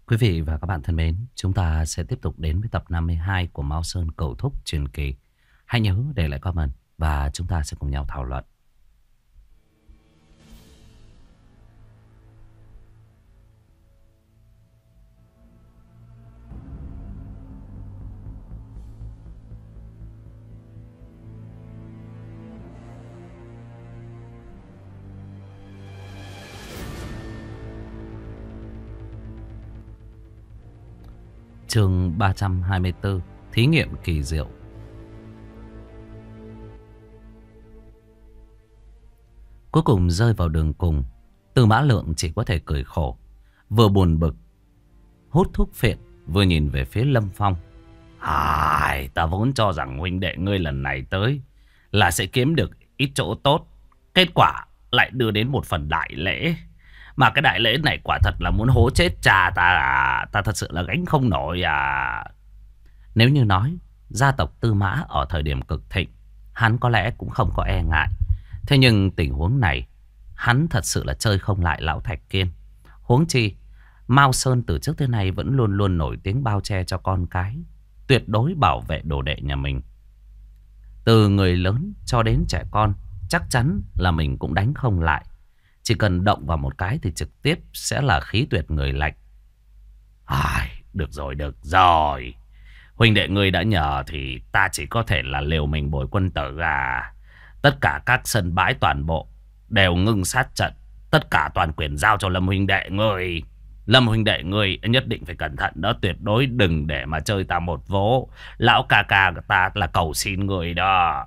Quý vị và các bạn thân mến, chúng ta sẽ tiếp tục đến với tập 52 của Mao Sơn Cẩu Thúc Truyền Kỳ. Hãy nhớ để lại comment và chúng ta sẽ cùng nhau thảo luận. Chương 324, Thí nghiệm kỳ diệu. Cuối cùng rơi vào đường cùng, Tư Mã Lượng chỉ có thể cười khổ, vừa buồn bực hút thuốc phiện, vừa nhìn về phía Lâm Phong. Ta vốn cho rằng huynh đệ ngươi lần này tới là sẽ kiếm được ít chỗ tốt, kết quả lại đưa đến một phần đại lễ. Mà cái đại lễ này quả thật là muốn hố chết cha ta à. Ta thật sự là gánh không nổi à. Nếu như nói gia tộc Tư Mã ở thời điểm cực thịnh, hắn có lẽ cũng không có e ngại. Thế nhưng tình huống này, hắn thật sự là chơi không lại lão Thạch Kiên. Huống chi Mao Sơn từ trước tới nay vẫn luôn luôn nổi tiếng bao che cho con cái, tuyệt đối bảo vệ đồ đệ nhà mình. Từ người lớn cho đến trẻ con, chắc chắn là mình cũng đánh không lại. Chỉ cần động vào một cái thì trực tiếp sẽ là khí tuyệt người lạnh. Được rồi, được rồi. Huynh đệ ngươi đã nhờ thì ta chỉ có thể là liều mình bồi quân tử à. Tất cả các sân bãi toàn bộ đều ngưng sát trận. Tất cả toàn quyền giao cho Lâm huynh đệ ngươi. Lâm huynh đệ ngươi nhất định phải cẩn thận đó. Tuyệt đối đừng để mà chơi ta một vố. Lão ca ca ta là cầu xin người đó.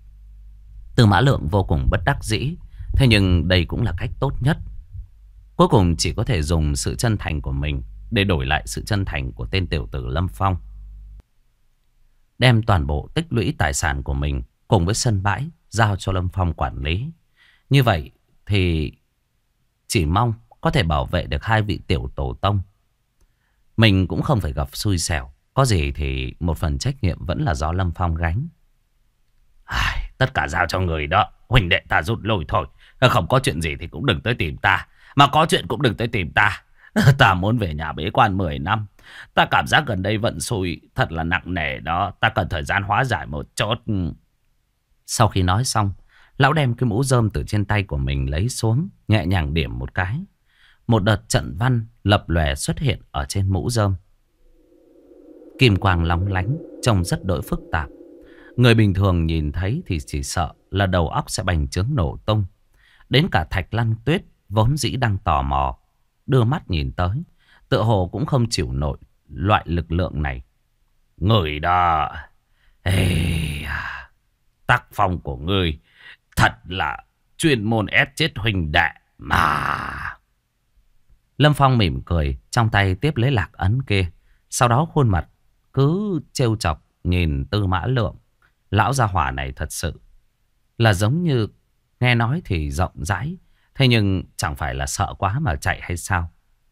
Tư Mã Lượng vô cùng bất đắc dĩ. Thế nhưng đây cũng là cách tốt nhất. Cuối cùng chỉ có thể dùng sự chân thành của mình để đổi lại sự chân thành của tên tiểu tử Lâm Phong. Đem toàn bộ tích lũy tài sản của mình cùng với sân bãi giao cho Lâm Phong quản lý. Như vậy thì chỉ mong có thể bảo vệ được hai vị tiểu tổ tông. Mình cũng không phải gặp xui xẻo. Có gì thì một phần trách nhiệm vẫn là do Lâm Phong gánh. Tất cả giao cho người đó. Huynh đệ ta rút lui thôi. Không có chuyện gì thì cũng đừng tới tìm ta. Mà có chuyện cũng đừng tới tìm ta. Ta muốn về nhà bế quan 10 năm. Ta cảm giác gần đây vận xui thật là nặng nề đó. Ta cần thời gian hóa giải một chút. Sau khi nói xong, lão đem cái mũ rơm từ trên tay của mình lấy xuống, nhẹ nhàng điểm một cái. Một đợt trận văn lập lòe xuất hiện ở trên mũ rơm. Kim quang lóng lánh, trông rất đỗi phức tạp. Người bình thường nhìn thấy thì chỉ sợ là đầu óc sẽ bành trướng nổ tung. Đến cả Thạch Lăng Tuyết vốn dĩ đang tò mò, đưa mắt nhìn tới, tựa hồ cũng không chịu nổi loại lực lượng này. Người đó, tác phong của ngươi thật là chuyên môn ép chết huynh đệ mà. Lâm Phong mỉm cười, trong tay tiếp lấy lạc ấn kia. Sau đó khuôn mặt cứ trêu chọc nhìn Tư Mã Lượng. Lão gia hỏa này thật sự là giống như nghe nói thì rộng rãi, thế nhưng chẳng phải là sợ quá mà chạy hay sao?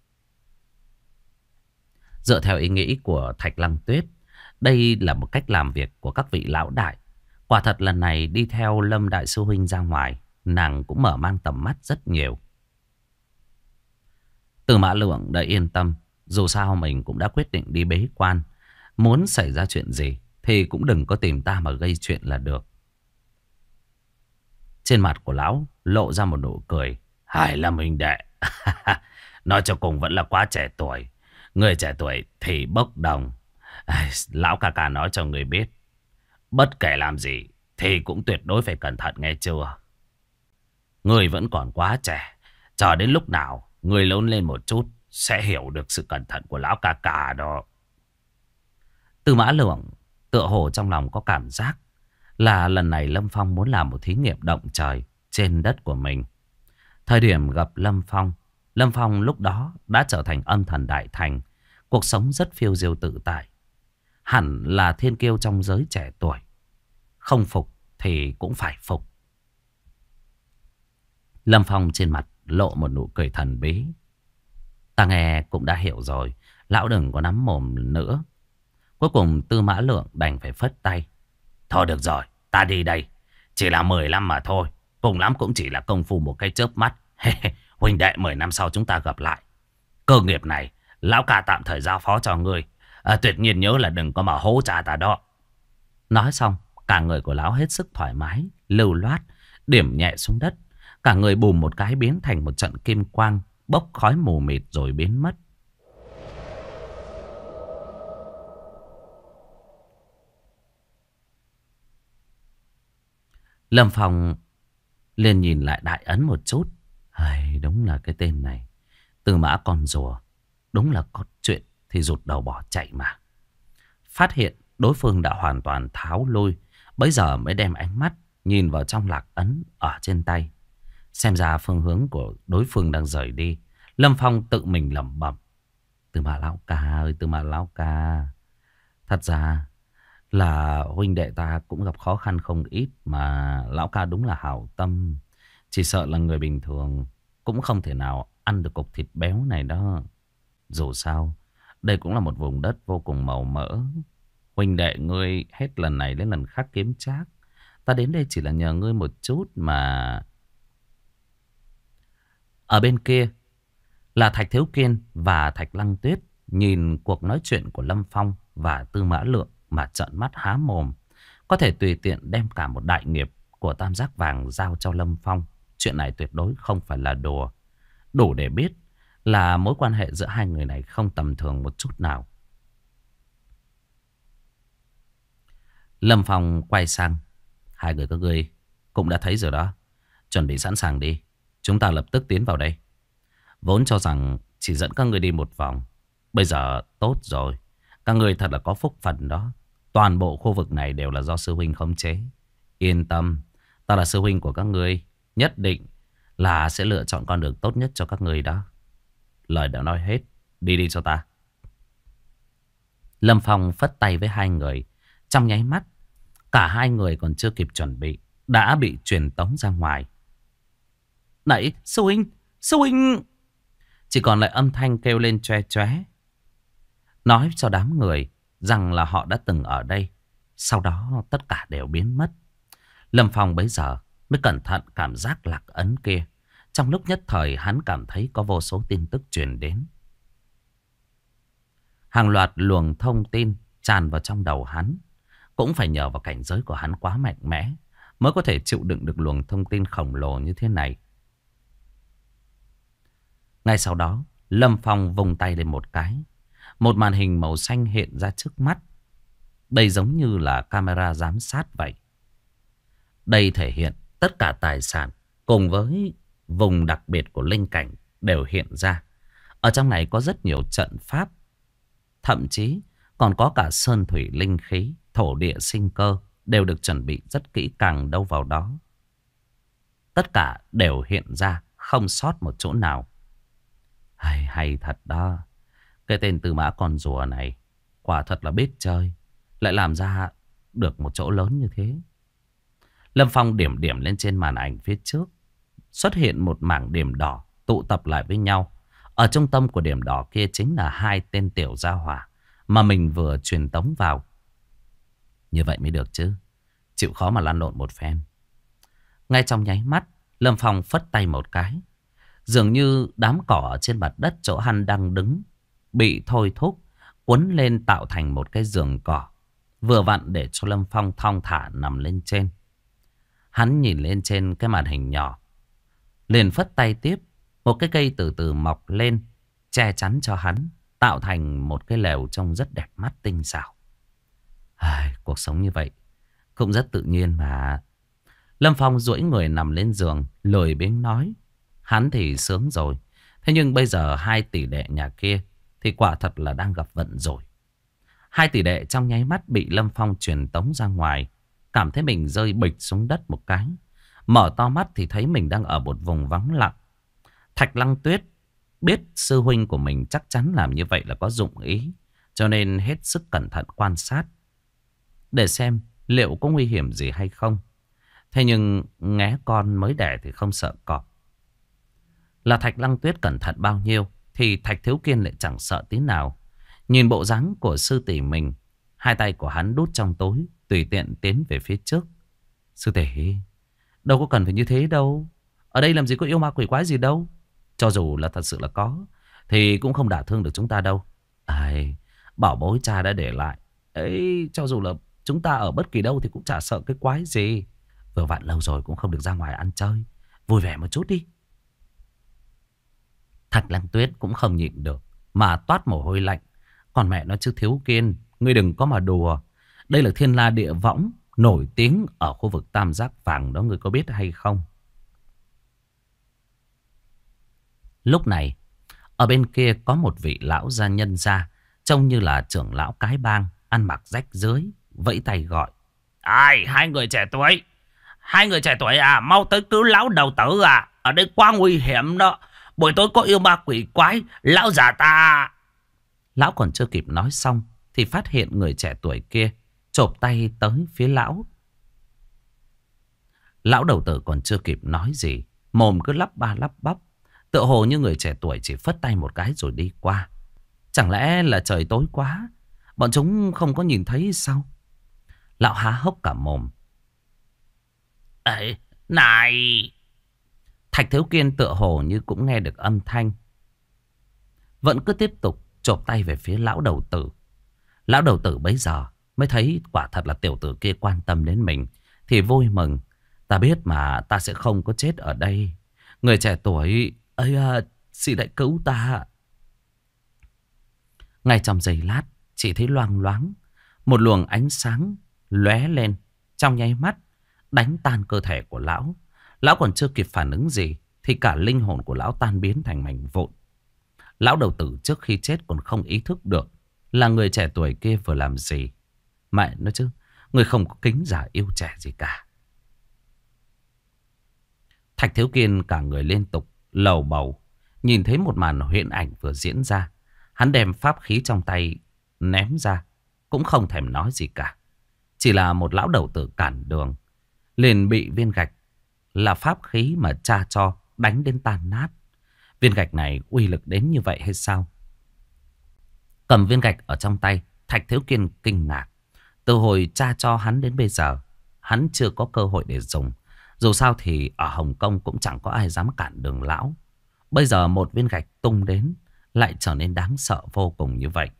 Dựa theo ý nghĩ của Thạch Lăng Tuyết, đây là một cách làm việc của các vị lão đại. Quả thật lần này đi theo Lâm Đại Sư Huynh ra ngoài, nàng cũng mở mang tầm mắt rất nhiều. Tư Mã Lượng đã yên tâm. Dù sao mình cũng đã quyết định đi bế quan. Muốn xảy ra chuyện gì thì cũng đừng có tìm ta mà gây chuyện là được. Trên mặt của lão lộ ra một nụ cười. Lâm huynh đệ. Nói cho cùng vẫn là quá trẻ tuổi. Người trẻ tuổi thì bốc đồng. Lão ca ca nói cho người biết, bất kể làm gì thì cũng tuyệt đối phải cẩn thận, nghe chưa? Người vẫn còn quá trẻ. Chờ đến lúc nào người lớn lên một chút sẽ hiểu được sự cẩn thận của lão ca ca đó. Tư Mã Lượng tựa hồ trong lòng có cảm giác là lần này Lâm Phong muốn làm một thí nghiệm động trời trên đất của mình. Thời điểm gặp Lâm Phong lúc đó đã trở thành âm thần đại thành. Cuộc sống rất phiêu diêu tự tại. Hẳn là thiên kiêu trong giới trẻ tuổi. Không phục thì cũng phải phục. Lâm Phong trên mặt lộ một nụ cười thần bí. Ta nghe cũng đã hiểu rồi. Lão đừng có nắm mồm nữa. Cuối cùng Tư Mã Lượng đành phải phất tay. Thôi được rồi, ta đi đây. Chỉ là 10 năm mà thôi. Cùng lắm cũng chỉ là công phu một cái chớp mắt. Huynh đệ 10 năm sau chúng ta gặp lại. Cơ nghiệp này Lão ca tạm thời giao phó cho ngươi. Tuyệt nhiên nhớ là đừng có mà hố cha ta đó. Nói xong, cả người của lão hết sức thoải mái, lưu loát, điểm nhẹ xuống đất. Cả người bùm một cái biến thành một trận kim quang, bốc khói mù mịt rồi biến mất. Lâm Phong liền nhìn lại Đại Ấn một chút. Đúng là cái tên này, Tư Mã con rùa. Đúng là có chuyện thì rụt đầu bỏ chạy mà. Phát hiện đối phương đã hoàn toàn tháo lui, bấy giờ mới đem ánh mắt nhìn vào trong lạc ấn ở trên tay. Xem ra phương hướng của đối phương đang rời đi. Lâm Phong tự mình lẩm bẩm. Tư Mã lão ca ơi, Tư Mã lão ca. Thật ra là huynh đệ ta cũng gặp khó khăn không ít, mà lão ca đúng là hảo tâm. Chỉ sợ là người bình thường cũng không thể nào ăn được cục thịt béo này đó. Dù sao, đây cũng là một vùng đất vô cùng màu mỡ. Huynh đệ ngươi hết lần này đến lần khác kiếm trác. Ta đến đây chỉ là nhờ ngươi một chút mà. Ở bên kia là Thạch Thiếu Kiên và Thạch Lăng Tuyết nhìn cuộc nói chuyện của Lâm Phong và Tư Mã Lượng mà trợn mắt há mồm. Có thể tùy tiện đem cả một đại nghiệp của Tam Giác Vàng giao cho Lâm Phong. Chuyện này tuyệt đối không phải là đùa. Đủ để biết là mối quan hệ giữa hai người này không tầm thường một chút nào. Lâm Phong quay sang. Hai người các ngươi cũng đã thấy rồi đó. Chuẩn bị sẵn sàng đi. Chúng ta lập tức tiến vào đây. Vốn cho rằng chỉ dẫn các ngươi đi một vòng. Bây giờ tốt rồi. Các ngươi thật là có phúc phần đó. Toàn bộ khu vực này đều là do sư huynh khống chế. Yên tâm. Ta là sư huynh của các ngươi. Nhất định là sẽ lựa chọn con đường tốt nhất cho các ngươi đó. Lời đã nói hết. Đi đi cho ta. Lâm Phong phất tay với hai người. Trong nháy mắt, cả hai người còn chưa kịp chuẩn bị đã bị truyền tống ra ngoài. Này, sư huynh, sư huynh. Chỉ còn lại âm thanh kêu lên choe choé, nói cho đám người rằng là họ đã từng ở đây. Sau đó tất cả đều biến mất. Lâm Phong bấy giờ mới cẩn thận cảm giác lạc ấn kia. Trong lúc nhất thời hắn cảm thấy có vô số tin tức truyền đến. Hàng loạt luồng thông tin tràn vào trong đầu hắn. Cũng phải nhờ vào cảnh giới của hắn quá mạnh mẽ mới có thể chịu đựng được luồng thông tin khổng lồ như thế này. Ngay sau đó, Lâm Phong vùng tay lên một cái. Một màn hình màu xanh hiện ra trước mắt. Đây giống như là camera giám sát vậy. Đây thể hiện tất cả tài sản cùng với vùng đặc biệt của linh cảnh đều hiện ra. Ở trong này có rất nhiều trận pháp. Thậm chí còn có cả sơn thủy linh khí, thổ địa sinh cơ đều được chuẩn bị rất kỹ càng đâu vào đó. Tất cả đều hiện ra, không sót một chỗ nào. Hay thật đó. Cái tên Tư Mã con rùa này quả thật là biết chơi, lại làm ra được một chỗ lớn như thế. Lâm Phong điểm điểm lên trên màn ảnh phía trước. Xuất hiện một mảng điểm đỏ tụ tập lại với nhau. Ở trung tâm của điểm đỏ kia chính là hai tên tiểu gia hỏa mà mình vừa truyền tống vào. Như vậy mới được chứ. Chịu khó mà lăn lộn một phen. Ngay trong nháy mắt, Lâm Phong phất tay một cái. Dường như đám cỏ ở trên mặt đất chỗ hắn đang đứng bị thôi thúc, quấn lên tạo thành một cái giường cỏ. Vừa vặn để cho Lâm Phong thong thả nằm lên trên. Hắn nhìn lên trên cái màn hình nhỏ, liền phất tay tiếp. Một cái cây từ từ mọc lên, che chắn cho hắn, tạo thành một cái lều trông rất đẹp mắt tinh xảo. Cuộc sống như vậy cũng rất tự nhiên mà. Lâm Phong duỗi người nằm lên giường, lười biếng nói. Hắn thì sướng rồi. Thế nhưng bây giờ hai tỷ đệ nhà kia thì quả thật là đang gặp vận rồi. Hai tỷ đệ trong nháy mắt bị Lâm Phong truyền tống ra ngoài. Cảm thấy mình rơi bịch xuống đất một cái. Mở to mắt thì thấy mình đang ở một vùng vắng lặng. Thạch Lăng Tuyết biết sư huynh của mình chắc chắn làm như vậy là có dụng ý. Cho nên hết sức cẩn thận quan sát, để xem liệu có nguy hiểm gì hay không. Thế nhưng nghé con mới đẻ thì không sợ cọp. Là Thạch Lăng Tuyết cẩn thận bao nhiêu thì Thạch Thiếu Kiên lại chẳng sợ tí nào. Nhìn bộ dáng của sư tỷ mình, hai tay của hắn đút trong túi, tùy tiện tiến về phía trước. Sư tỷ, đâu có cần phải như thế đâu. Ở đây làm gì có yêu ma quỷ quái gì đâu. Cho dù là thật sự là có, thì cũng không đả thương được chúng ta đâu. Ai, bảo bối cha đã để lại. Ấy, cho dù là chúng ta ở bất kỳ đâu thì cũng chả sợ cái quái gì. Vừa vặn lâu rồi cũng không được ra ngoài ăn chơi. Vui vẻ một chút đi. Thạch Lăng Tuyết cũng không nhịn được mà toát mồ hôi lạnh. Còn mẹ nó chứ Thiếu Kiên, ngươi đừng có mà đùa. Đây là thiên la địa võng nổi tiếng ở khu vực Tam Giác Vàng đó, ngươi có biết hay không? Lúc này, ở bên kia có một vị lão gia nhân gia, trông như là trưởng lão cái bang, ăn mặc rách rưới, vẫy tay gọi. Ai, hai người trẻ tuổi. Hai người trẻ tuổi à, mau tới cứu lão đầu tử à. Ở đây quá nguy hiểm đó. Buổi tối có yêu ma quỷ quái, lão già ta. Lão còn chưa kịp nói xong thì phát hiện người trẻ tuổi kia chộp tay tới phía lão. Lão đầu tử còn chưa kịp nói gì, mồm cứ lắp ba lắp bắp, tựa hồ như người trẻ tuổi chỉ phất tay một cái rồi đi qua. Chẳng lẽ là trời tối quá, bọn chúng không có nhìn thấy sao? Lão há hốc cả mồm. Ê, này! Thạch Thiếu Kiên tựa hồ như cũng nghe được âm thanh, vẫn cứ tiếp tục chộp tay về phía lão đầu tử. Lão đầu tử bấy giờ mới thấy quả thật là tiểu tử kia quan tâm đến mình, thì vui mừng. Ta biết mà, ta sẽ không có chết ở đây. Người trẻ tuổi ơi à, xin hãy cứu ta. Ngay trong giây lát, chỉ thấy loang loáng một luồng ánh sáng lóe lên, trong nháy mắt đánh tan cơ thể của lão. Lão còn chưa kịp phản ứng gì thì cả linh hồn của lão tan biến thành mảnh vụn. Lão đầu tử trước khi chết còn không ý thức được là người trẻ tuổi kia vừa làm gì. Mẹ nói chứ, người không có kính già yêu trẻ gì cả. Thạch Thiếu Kiên cả người liên tục lầu bầu, nhìn thấy một màn huyễn ảnh vừa diễn ra. Hắn đem pháp khí trong tay ném ra, cũng không thèm nói gì cả. Chỉ là một lão đầu tử cản đường, liền bị viên gạch là pháp khí mà cha cho đánh đến tan nát. Viên gạch này uy lực đến như vậy hay sao? Cầm viên gạch ở trong tay, Thạch Thiếu Kiên kinh ngạc. Từ hồi cha cho hắn đến bây giờ, hắn chưa có cơ hội để dùng. Dù sao thì ở Hồng Kông cũng chẳng có ai dám cản đường lão. Bây giờ một viên gạch tung đến lại trở nên đáng sợ vô cùng như vậy.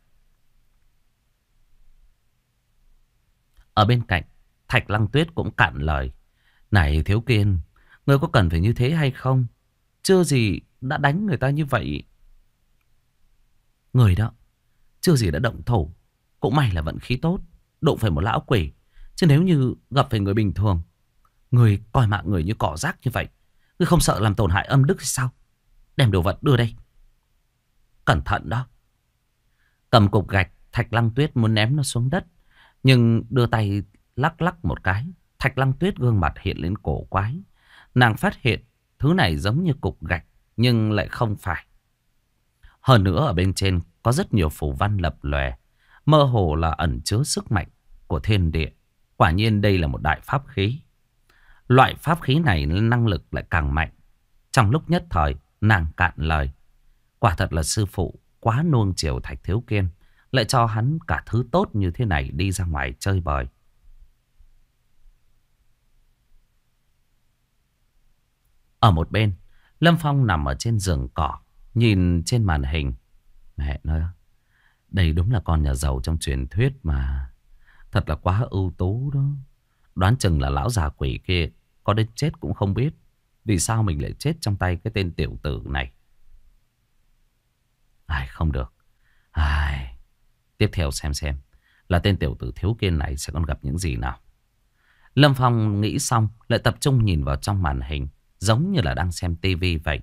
Ở bên cạnh, Thạch Lăng Tuyết cũng cạn lời. Này Thiếu Kiên, ngươi có cần phải như thế hay không? Chưa gì đã đánh người ta như vậy. Người đó, chưa gì đã động thủ. Cũng may là vận khí tốt, đụng phải một lão quỷ. Chứ nếu như gặp phải người bình thường, người coi mạng người như cỏ rác như vậy, ngươi không sợ làm tổn hại âm đức hay sao? Đem đồ vật đưa đây. Cẩn thận đó. Cầm cục gạch, Thạch Lăng Tuyết muốn ném nó xuống đất, nhưng đưa tay lắc lắc một cái. Thạch Lăng Tuyết gương mặt hiện lên cổ quái. Nàng phát hiện thứ này giống như cục gạch, nhưng lại không phải. Hơn nữa ở bên trên có rất nhiều phù văn lập lòe, mơ hồ là ẩn chứa sức mạnh của thiên địa. Quả nhiên đây là một đại pháp khí. Loại pháp khí này năng lực lại càng mạnh. Trong lúc nhất thời nàng cạn lời. Quả thật là sư phụ quá nuông chiều Thạch Thiếu Kiên, lại cho hắn cả thứ tốt như thế này đi ra ngoài chơi bời. Ở một bên, Lâm Phong nằm ở trên giường cỏ, nhìn trên màn hình. Mẹ nói, đây đúng là con nhà giàu trong truyền thuyết mà. Thật là quá ưu tú đó. Đoán chừng là lão già quỷ kia có đến chết cũng không biết vì sao mình lại chết trong tay cái tên tiểu tử này. Ai, không được. Ai, tiếp theo xem là tên tiểu tử Thiếu Kiên này sẽ còn gặp những gì nào. Lâm Phong nghĩ xong lại tập trung nhìn vào trong màn hình, giống như là đang xem tivi vậy.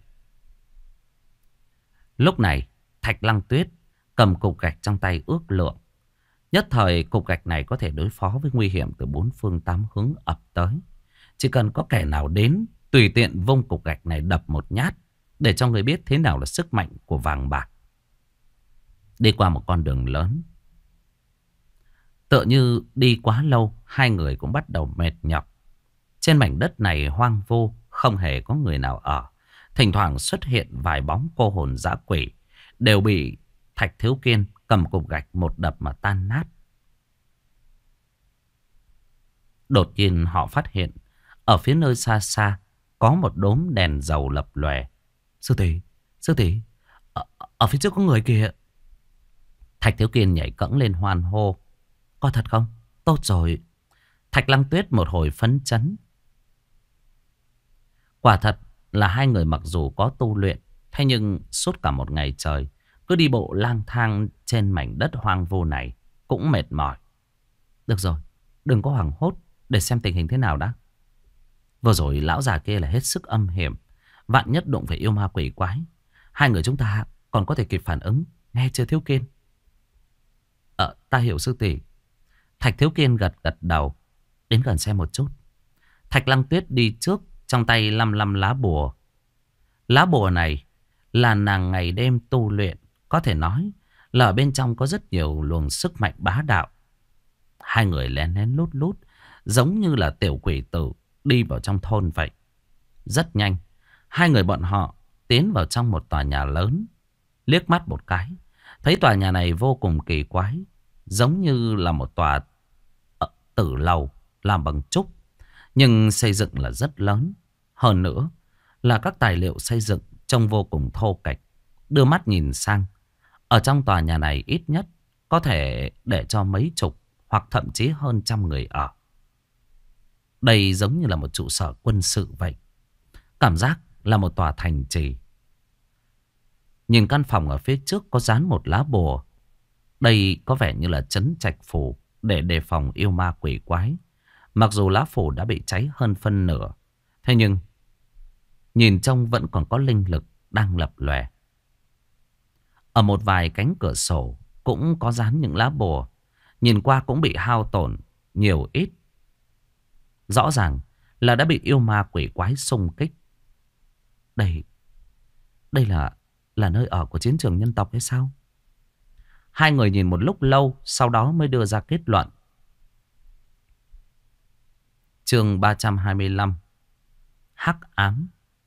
Lúc này Thạch Lăng Tuyết cầm cục gạch trong tay ước lượng. Nhất thời cục gạch này có thể đối phó với nguy hiểm từ bốn phương tám hướng ập tới. Chỉ cần có kẻ nào đến, tùy tiện vung cục gạch này đập một nhát, để cho người biết thế nào là sức mạnh của vàng bạc. Đi qua một con đường lớn, tựa như đi quá lâu, hai người cũng bắt đầu mệt nhọc. Trên mảnh đất này hoang vu, không hề có người nào ở. Thỉnh thoảng xuất hiện vài bóng cô hồn dã quỷ, đều bị Thạch Thiếu Kiên cầm cục gạch một đập mà tan nát. Đột nhiên họ phát hiện ở phía nơi xa xa có một đốm đèn dầu lập lòe. Sư tỷ, Ở phía trước có người kìa. Thạch Thiếu Kiên nhảy cẫng lên hoan hô. Có thật không? Tốt rồi. Thạch Lăng Tuyết một hồi phấn chấn. Quả thật là hai người mặc dù có tu luyện, thế nhưng suốt cả một ngày trời cứ đi bộ lang thang trên mảnh đất hoang vu này cũng mệt mỏi. Được rồi, đừng có hoảng hốt, để xem tình hình thế nào đã. Vừa rồi lão già kia là hết sức âm hiểm, vạn nhất đụng phải yêu ma quỷ quái, hai người chúng ta còn có thể kịp phản ứng. Nghe chưa Thiếu Kiên? Ta hiểu sư tỷ. Thạch Thiếu Kiên gật gật đầu. Đến gần xem một chút. Thạch Lăng Tuyết đi trước, trong tay lăm lăm lá bùa. Lá bùa này là nàng ngày đêm tu luyện, có thể nói là ở bên trong có rất nhiều luồng sức mạnh bá đạo. Hai người lén lén lút lút, giống như là tiểu quỷ tử đi vào trong thôn vậy. Rất nhanh, hai người bọn họ tiến vào trong một tòa nhà lớn. Liếc mắt một cái, thấy tòa nhà này vô cùng kỳ quái, giống như là một tòa tử lầu làm bằng trúc, nhưng xây dựng là rất lớn. Hơn nữa là các tài liệu xây dựng trông vô cùng thô kệch. Đưa mắt nhìn sang, ở trong tòa nhà này ít nhất có thể để cho mấy chục hoặc thậm chí hơn trăm người ở. Đây giống như là một trụ sở quân sự vậy. Cảm giác là một tòa thành trì. Nhìn căn phòng ở phía trước có dán một lá bùa. Đây có vẻ như là trấn trạch phủ để đề phòng yêu ma quỷ quái. Mặc dù lá phủ đã bị cháy hơn phân nửa, thế nhưng nhìn trông vẫn còn có linh lực đang lập lòe. Ở một vài cánh cửa sổ cũng có dán những lá bùa, nhìn qua cũng bị hao tổn nhiều ít. Rõ ràng là đã bị yêu ma quỷ quái xung kích. Đây là nơi ở của chiến trường nhân tộc hay sao? Hai người nhìn một lúc lâu, sau đó mới đưa ra kết luận. Chương 325, Hắc ám.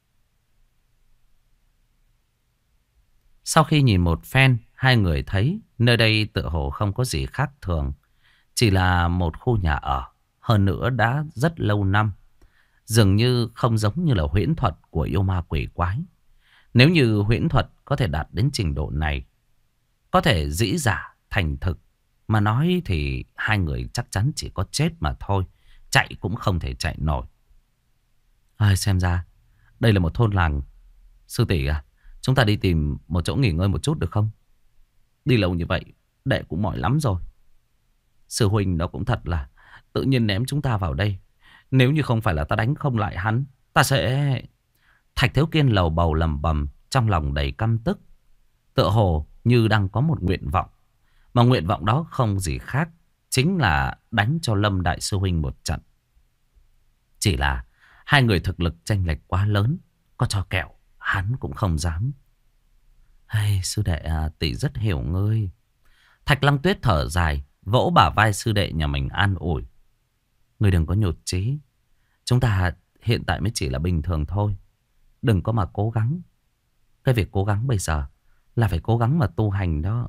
Sau khi nhìn một phen, hai người thấy nơi đây tựa hồ không có gì khác thường. Chỉ là một khu nhà ở, hơn nữa đã rất lâu năm. Dường như không giống như là huyễn thuật của yêu ma quỷ quái. Nếu như huyễn thuật có thể đạt đến trình độ này, có thể dĩ giả thành thực, mà nói thì hai người chắc chắn chỉ có chết mà thôi. Chạy cũng không thể chạy nổi. Xem ra đây là một thôn làng. Sư tỷ à, chúng ta đi tìm một chỗ nghỉ ngơi một chút được không? Đi lâu như vậy đệ cũng mỏi lắm rồi. Sư huynh đó cũng thật là tự nhiên ném chúng ta vào đây. Nếu như không phải là ta đánh không lại hắn, ta sẽ... Thạch Thiếu Kiên lầu bầu lầm bầm, trong lòng đầy căm tức. Tựa hồ như đang có một nguyện vọng, mà nguyện vọng đó không gì khác, chính là đánh cho Lâm Đại Sư Huynh một trận. Chỉ là hai người thực lực chênh lệch quá lớn, có cho kẹo hắn cũng không dám. Sư đệ à, tỷ rất hiểu ngươi. Thạch Lăng Tuyết thở dài, vỗ bả vai sư đệ nhà mình an ủi. Ngươi đừng có nhụt chí. Chúng ta hiện tại mới chỉ là bình thường thôi. Đừng có mà cố gắng. Cái việc cố gắng bây giờ là phải cố gắng mà tu hành đó.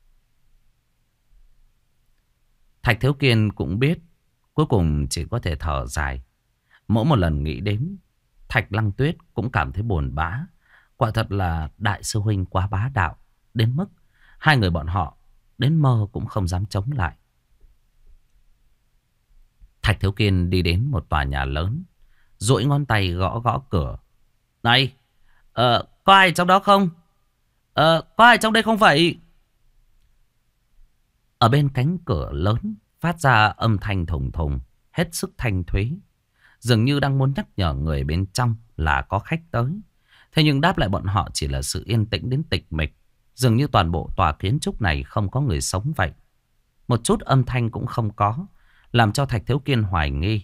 Thạch Thiếu Kiên cũng biết, cuối cùng chỉ có thể thở dài. Mỗi một lần nghĩ đến, Thạch Lăng Tuyết cũng cảm thấy buồn bã. Quả thật là đại sư huynh quá bá đạo, đến mức hai người bọn họ đến mơ cũng không dám chống lại. Thạch Thiếu Kiên đi đến một tòa nhà lớn, duỗi ngón tay gõ gõ cửa. Này, có ai trong đó không? Có ai trong đây không vậy? Ở bên cánh cửa lớn phát ra âm thanh thùng thùng, hết sức thanh thúy. Dường như đang muốn nhắc nhở người bên trong là có khách tới. Thế nhưng đáp lại bọn họ chỉ là sự yên tĩnh đến tịch mịch. Dường như toàn bộ tòa kiến trúc này không có người sống vậy. Một chút âm thanh cũng không có, làm cho Thạch Thiếu Kiên hoài nghi.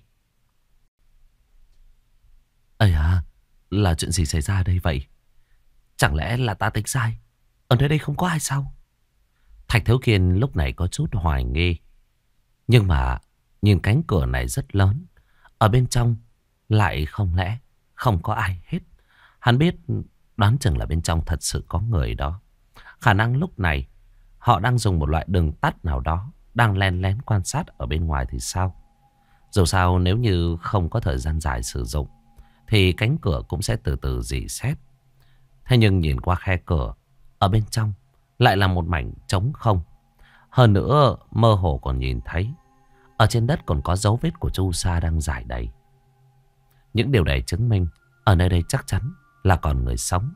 Là chuyện gì xảy ra đây vậy? Chẳng lẽ là ta tính sai? Ở nơi đây không có ai sao? Thạch Thiếu Kiên lúc này có chút hoài nghi. Nhưng mà nhìn cánh cửa này rất lớn, ở bên trong lại không lẽ không có ai hết. Hắn biết đoán chừng là bên trong thật sự có người đó. Khả năng lúc này họ đang dùng một loại đường tắt nào đó, đang len lén quan sát ở bên ngoài thì sao? Dù sao nếu như không có thời gian dài sử dụng thì cánh cửa cũng sẽ từ từ rỉ sét. Thế nhưng nhìn qua khe cửa, Ở bên trong lại là một mảnh trống không. Hơn nữa mơ hồ còn nhìn thấy ở trên đất còn có dấu vết của chu sa đang rải đầy. Những điều này chứng minh ở nơi đây chắc chắn là còn người sống.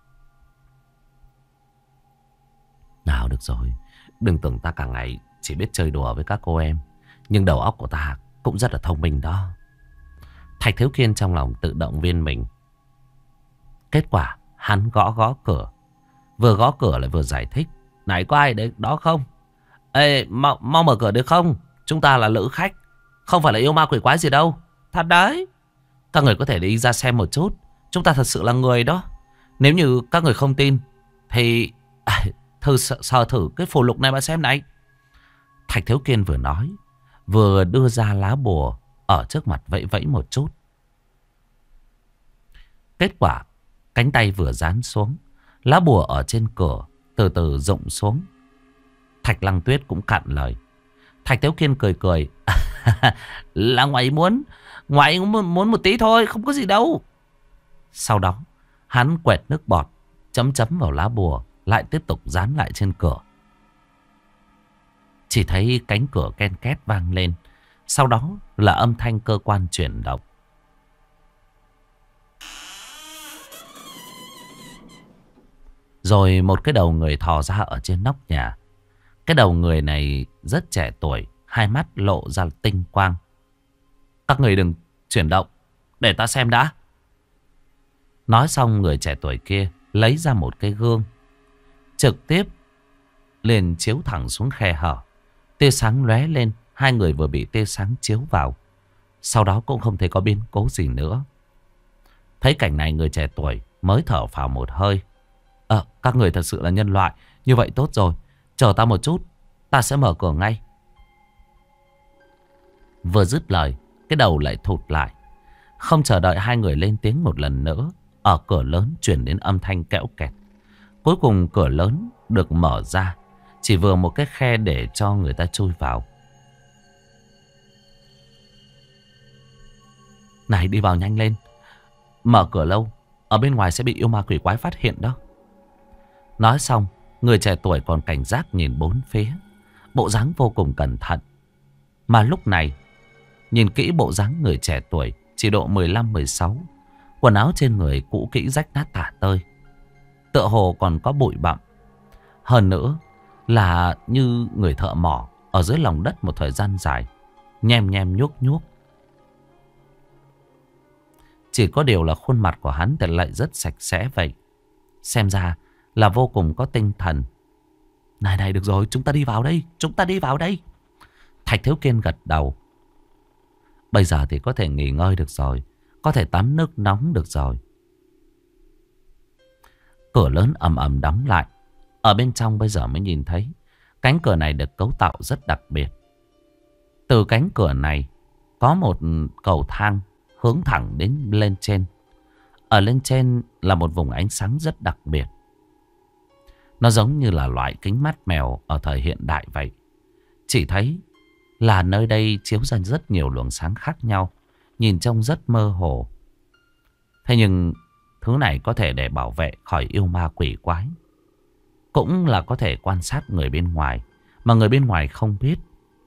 Nào được rồi, đừng tưởng ta cả ngày chỉ biết chơi đùa với các cô em, nhưng đầu óc của ta cũng rất là thông minh đó. Thạch Thiếu Kiên trong lòng tự động viên mình. Kết quả hắn gõ cửa. Vừa gõ cửa lại vừa giải thích. Này, có ai đấy đó không? Ê, mau mở cửa được không? Chúng ta là lữ khách, không phải là yêu ma quỷ quái gì đâu. Thật đấy. Các người có thể đi ra xem một chút. Chúng ta thật sự là người đó. Nếu như các người không tin thì sờ thử cái phù lục này mà xem này. Thạch Thiếu Kiên vừa nói vừa đưa ra lá bùa ở trước mặt vẫy vẫy một chút. Kết quả cánh tay vừa dán xuống, lá bùa ở trên cửa từ từ rụng xuống. Thạch Lăng Tuyết cũng cạn lời. Thạch Thiếu Kiên cười. Là ngoại muốn một tí thôi, không có gì đâu. Sau đó hắn quẹt nước bọt chấm vào lá bùa, lại tiếp tục dán lại trên cửa. Chỉ thấy cánh cửa ken két vang lên. Sau đó là âm thanh cơ quan chuyển động. Rồi một cái đầu người thò ra ở trên nóc nhà. Cái đầu người này rất trẻ tuổi, hai mắt lộ ra tinh quang. Các người đừng chuyển động, để ta xem đã. Nói xong người trẻ tuổi kia lấy ra một cái gương, trực tiếp liền chiếu thẳng xuống khe hở. Tia sáng lóe lên, hai người vừa bị tia sáng chiếu vào. Sau đó cũng không thấy có biến cố gì nữa. Thấy cảnh này người trẻ tuổi mới thở phào một hơi. Các người thật sự là nhân loại. Như vậy tốt rồi, chờ ta một chút, ta sẽ mở cửa ngay. Vừa dứt lời, cái đầu lại thụt lại. Không chờ đợi hai người lên tiếng một lần nữa, ở cửa lớn chuyển đến âm thanh kẽo kẹt. Cuối cùng cửa lớn được mở ra, chỉ vừa một cái khe để cho người ta chui vào. Này, đi vào nhanh lên. Mở cửa lâu, ở bên ngoài sẽ bị yêu ma quỷ quái phát hiện đó. Nói xong, người trẻ tuổi còn cảnh giác nhìn bốn phía, bộ dáng vô cùng cẩn thận. Mà lúc này, nhìn kỹ bộ dáng người trẻ tuổi chỉ độ 15-16, quần áo trên người cũ kỹ rách nát tả tơi, tựa hồ còn có bụi bặm. Hơn nữa là như người thợ mỏ ở dưới lòng đất một thời gian dài, nhem nhem nhuốc nhuốc. Chỉ có điều là khuôn mặt của hắn thì lại rất sạch sẽ vậy. Xem ra là vô cùng có tinh thần. Này được rồi, chúng ta đi vào đây. Chúng ta đi vào đây. Thạch Thiếu Kiên gật đầu. Bây giờ thì có thể nghỉ ngơi được rồi, có thể tắm nước nóng được rồi. Cửa lớn ầm ầm đóng lại. Ở bên trong bây giờ mới nhìn thấy cánh cửa này được cấu tạo rất đặc biệt. Từ cánh cửa này có một cầu thang hướng thẳng đến lên trên. Ở lên trên là một vùng ánh sáng rất đặc biệt. Nó giống như là loại kính mắt mèo ở thời hiện đại vậy. Chỉ thấy là nơi đây chiếu ra rất nhiều luồng sáng khác nhau, nhìn trông rất mơ hồ. Thế nhưng thứ này có thể để bảo vệ khỏi yêu ma quỷ quái, cũng là có thể quan sát người bên ngoài mà người bên ngoài không biết.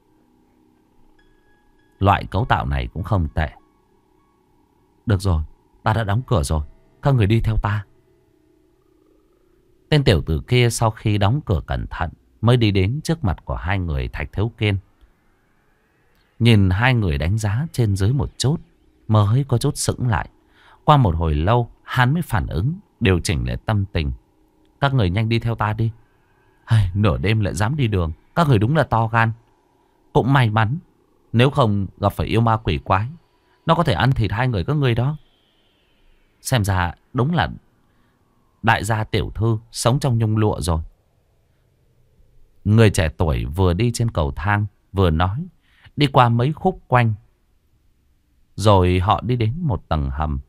Loại cấu tạo này cũng không tệ. Được rồi, ta đã đóng cửa rồi, các người đi theo ta. Tên tiểu tử kia sau khi đóng cửa cẩn thận mới đi đến trước mặt của hai người Thạch Thiếu Kiên. Nhìn hai người đánh giá trên dưới một chút, mới có chút sững lại. Qua một hồi lâu hắn mới phản ứng, điều chỉnh lại tâm tình. Các người nhanh đi theo ta đi. Nửa đêm lại dám đi đường, các người đúng là to gan. Cũng may mắn, nếu không gặp phải yêu ma quỷ quái, nó có thể ăn thịt hai người các ngươi đó. Xem ra đúng là đại gia tiểu thư sống trong nhung lụa rồi. Người trẻ tuổi vừa đi trên cầu thang vừa nói. Đi qua mấy khúc quanh, rồi họ đi đến một tầng hầm.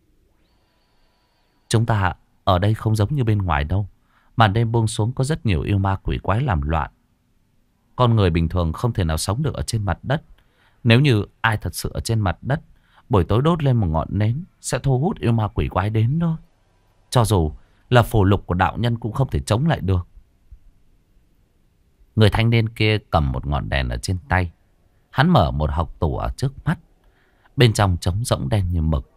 Chúng ta ở đây không giống như bên ngoài đâu. Màn đêm buông xuống có rất nhiều yêu ma quỷ quái làm loạn. Con người bình thường không thể nào sống được ở trên mặt đất. Nếu như ai thật sự ở trên mặt đất, buổi tối đốt lên một ngọn nến sẽ thu hút yêu ma quỷ quái đến đó. Cho dù là phù lục của đạo nhân cũng không thể chống lại được. Người thanh niên kia cầm một ngọn đèn ở trên tay. Hắn mở một hộc tủ ở trước mắt. Bên trong trống rỗng đen như mực.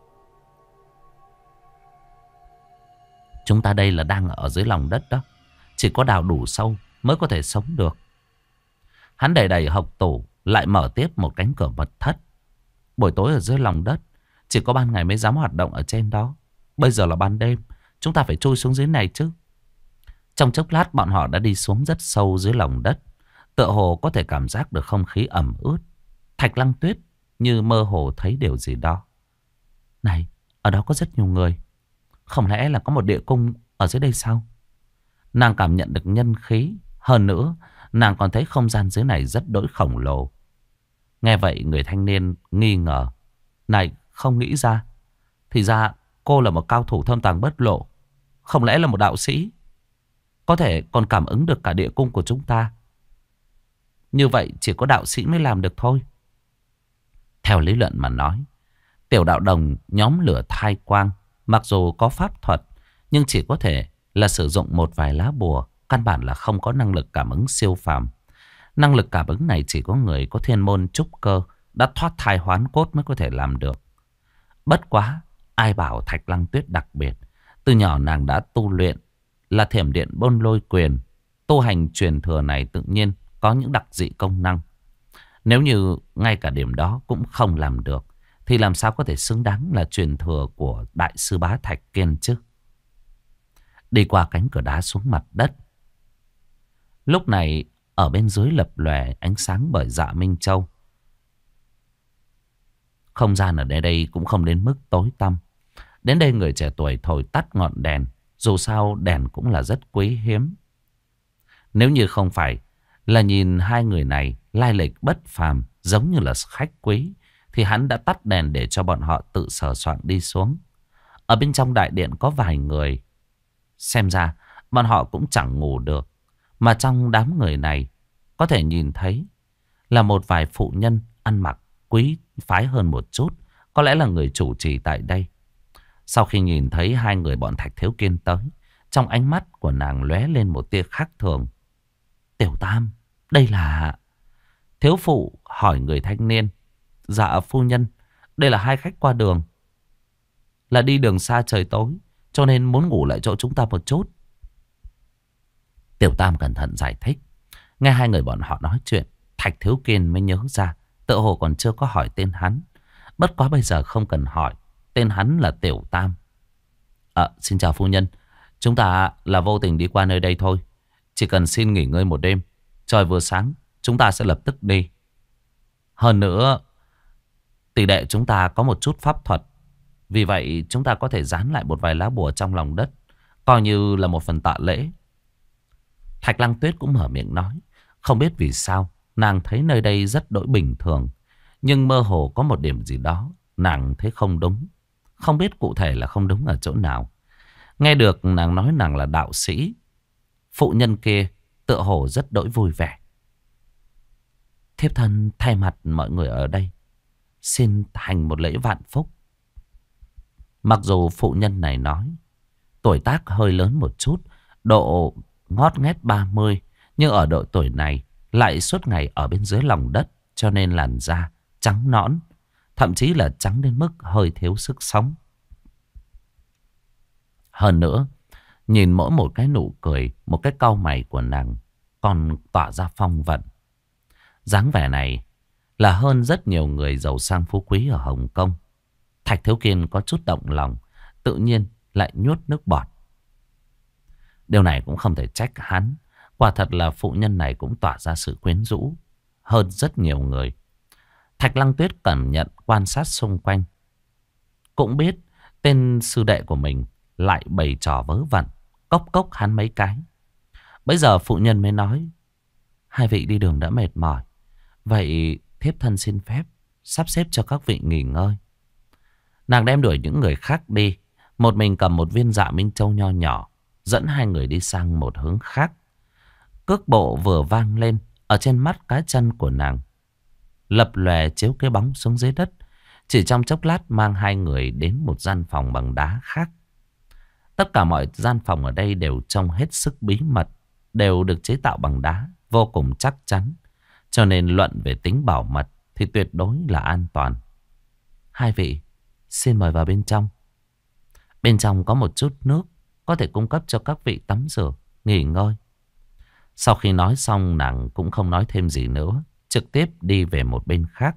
Chúng ta đây là đang ở dưới lòng đất đó. Chỉ có đào đủ sâu mới có thể sống được. Hắn đẩy đẩy hộc tủ, lại mở tiếp một cánh cửa mật thất. Buổi tối ở dưới lòng đất, chỉ có ban ngày mới dám hoạt động ở trên đó. Bây giờ là ban đêm, chúng ta phải chui xuống dưới này chứ. Trong chốc lát bọn họ đã đi xuống rất sâu dưới lòng đất. Tựa hồ có thể cảm giác được không khí ẩm ướt. Thạch Lăng Tuyết như mơ hồ thấy điều gì đó. Này, ở đó có rất nhiều người. Không lẽ là có một địa cung ở dưới đây sao? Nàng cảm nhận được nhân khí. Hơn nữa, nàng còn thấy không gian dưới này rất đỗi khổng lồ. Nghe vậy người thanh niên nghi ngờ. Này, không nghĩ ra. Thì ra cô là một cao thủ thâm tàng bất lộ. Không lẽ là một đạo sĩ? Có thể còn cảm ứng được cả địa cung của chúng ta. Như vậy chỉ có đạo sĩ mới làm được thôi. Theo lý luận mà nói, tiểu đạo đồng nhóm lửa thai quang mặc dù có pháp thuật, nhưng chỉ có thể là sử dụng một vài lá bùa. Căn bản là không có năng lực cảm ứng siêu phàm. Năng lực cảm ứng này chỉ có người có thiên môn trúc cơ đã thoát thai hoán cốt mới có thể làm được. Bất quá, ai bảo Thạch Lăng Tuyết đặc biệt. Từ nhỏ nàng đã tu luyện là thiểm điện bôn lôi quyền. Tu hành truyền thừa này tự nhiên có những đặc dị công năng. Nếu như ngay cả điểm đó cũng không làm được, thì làm sao có thể xứng đáng là truyền thừa của Đại sư Bá Thạch Kiên chứ? Đi qua cánh cửa đá xuống mặt đất. Lúc này ở bên dưới lập lòe ánh sáng bởi dạ Minh Châu. Không gian ở đây cũng không đến mức tối tăm. Đến đây người trẻ tuổi thổi tắt ngọn đèn. Dù sao đèn cũng là rất quý hiếm. Nếu như không phải là nhìn hai người này lai lịch bất phàm, giống như là khách quý, thì hắn đã tắt đèn để cho bọn họ tự sờ soạng đi xuống. Ở bên trong đại điện có vài người. Xem ra bọn họ cũng chẳng ngủ được. Mà trong đám người này có thể nhìn thấy là một vài phụ nhân ăn mặc quý phái hơn một chút. Có lẽ là người chủ trì tại đây. Sau khi nhìn thấy hai người bọn Thạch Thiếu Kiên tới, trong ánh mắt của nàng lóe lên một tia khác thường. Tiểu Tam, đây là... Thiếu phụ hỏi người thanh niên. Dạ phu nhân, đây là hai khách qua đường. Là đi đường xa trời tối, cho nên muốn ngủ lại chỗ chúng ta một chút. Tiểu Tam cẩn thận giải thích. Nghe hai người bọn họ nói chuyện, Thạch Thiếu Kiên mới nhớ ra tựa hồ còn chưa có hỏi tên hắn. Bất quá bây giờ không cần hỏi. Tên hắn là Tiểu Tam. Xin chào phu nhân. Chúng ta là vô tình đi qua nơi đây thôi. Chỉ cần xin nghỉ ngơi một đêm. Trời vừa sáng chúng ta sẽ lập tức đi. Hơn nữa, tỷ đệ chúng ta có một chút pháp thuật. Vì vậy chúng ta có thể dán lại một vài lá bùa trong lòng đất, coi như là một phần tạ lễ. Thạch Lăng Tuyết cũng mở miệng nói. Không biết vì sao nàng thấy nơi đây rất đỗi bình thường, nhưng mơ hồ có một điểm gì đó nàng thấy không đúng. Không biết cụ thể là không đúng ở chỗ nào. Nghe được nàng nói nàng là đạo sĩ, phụ nhân kia tựa hồ rất đỗi vui vẻ. Thiếp thân thay mặt mọi người ở đây xin hành một lễ vạn phúc. Mặc dù phụ nhân này nói tuổi tác hơi lớn một chút, độ ngót nghét 30, nhưng ở độ tuổi này lại suốt ngày ở bên dưới lòng đất, cho nên làn da trắng nõn, thậm chí là trắng đến mức hơi thiếu sức sống. Hơn nữa, nhìn mỗi một cái nụ cười, một cái cau mày của nàng còn tỏa ra phong vận. Dáng vẻ này là hơn rất nhiều người giàu sang phú quý ở Hồng Kông. Thạch Thiếu Kiên có chút động lòng, tự nhiên lại nuốt nước bọt. Điều này cũng không thể trách hắn. Quả thật là phụ nhân này cũng tỏa ra sự quyến rũ hơn rất nhiều người. Thạch Lăng Tuyết cảm nhận quan sát xung quanh, cũng biết tên sư đệ của mình lại bày trò vớ vẩn, cốc cốc hắn mấy cái. Bây giờ phụ nhân mới nói: hai vị đi đường đã mệt mỏi, vậy thiếp thân xin phép sắp xếp cho các vị nghỉ ngơi. Nàng đem đuổi những người khác đi, một mình cầm một viên dạ Minh Châu nho nhỏ, dẫn hai người đi sang một hướng khác. Cước bộ vừa vang lên, ở trên mắt cá chân của nàng lập lòe chiếu cái bóng xuống dưới đất. Chỉ trong chốc lát mang hai người đến một gian phòng bằng đá khác. Tất cả mọi gian phòng ở đây đều trông hết sức bí mật, đều được chế tạo bằng đá, vô cùng chắc chắn. Cho nên luận về tính bảo mật thì tuyệt đối là an toàn. Hai vị, xin mời vào bên trong. Bên trong có một chút nước, có thể cung cấp cho các vị tắm rửa, nghỉ ngơi. Sau khi nói xong, nàng cũng không nói thêm gì nữa, trực tiếp đi về một bên khác.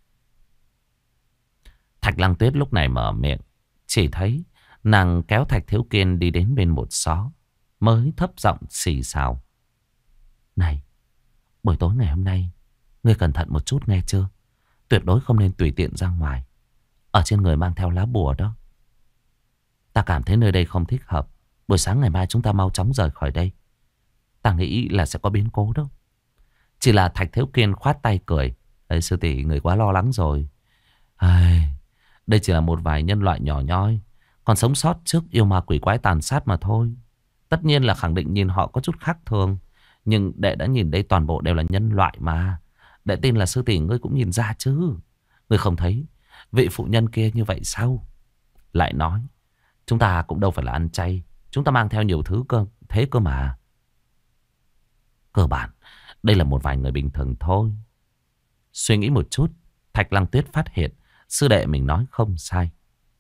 Thạch Lăng Tuyết lúc này mở miệng, chỉ thấy nàng kéo Thạch Thiếu Kiên đi đến bên một xó, mới thấp giọng xì xào. Này, buổi tối ngày hôm nay, ngươi cẩn thận một chút nghe chưa? Tuyệt đối không nên tùy tiện ra ngoài. Ở trên người mang theo lá bùa đó. Ta cảm thấy nơi đây không thích hợp. Buổi sáng ngày mai chúng ta mau chóng rời khỏi đây. Ta nghĩ là sẽ có biến cố đâu. Chỉ là Thạch Thiếu Kiên khoát tay cười. Ấy sư tỷ, người quá lo lắng rồi. Đây chỉ là một vài nhân loại nhỏ nhoi, còn sống sót trước yêu ma quỷ quái tàn sát mà thôi. Tất nhiên là khẳng định nhìn họ có chút khác thường, nhưng đệ đã nhìn đây toàn bộ đều là nhân loại mà. Đệ tin là sư tỷ ngươi cũng nhìn ra chứ. Ngươi không thấy vị phụ nhân kia như vậy sao? Lại nói, chúng ta cũng đâu phải là ăn chay. Chúng ta mang theo nhiều thứ thế cơ mà. Cơ bản, đây là một vài người bình thường thôi. Suy nghĩ một chút, Thạch Lăng Tuyết phát hiện sư đệ mình nói không sai.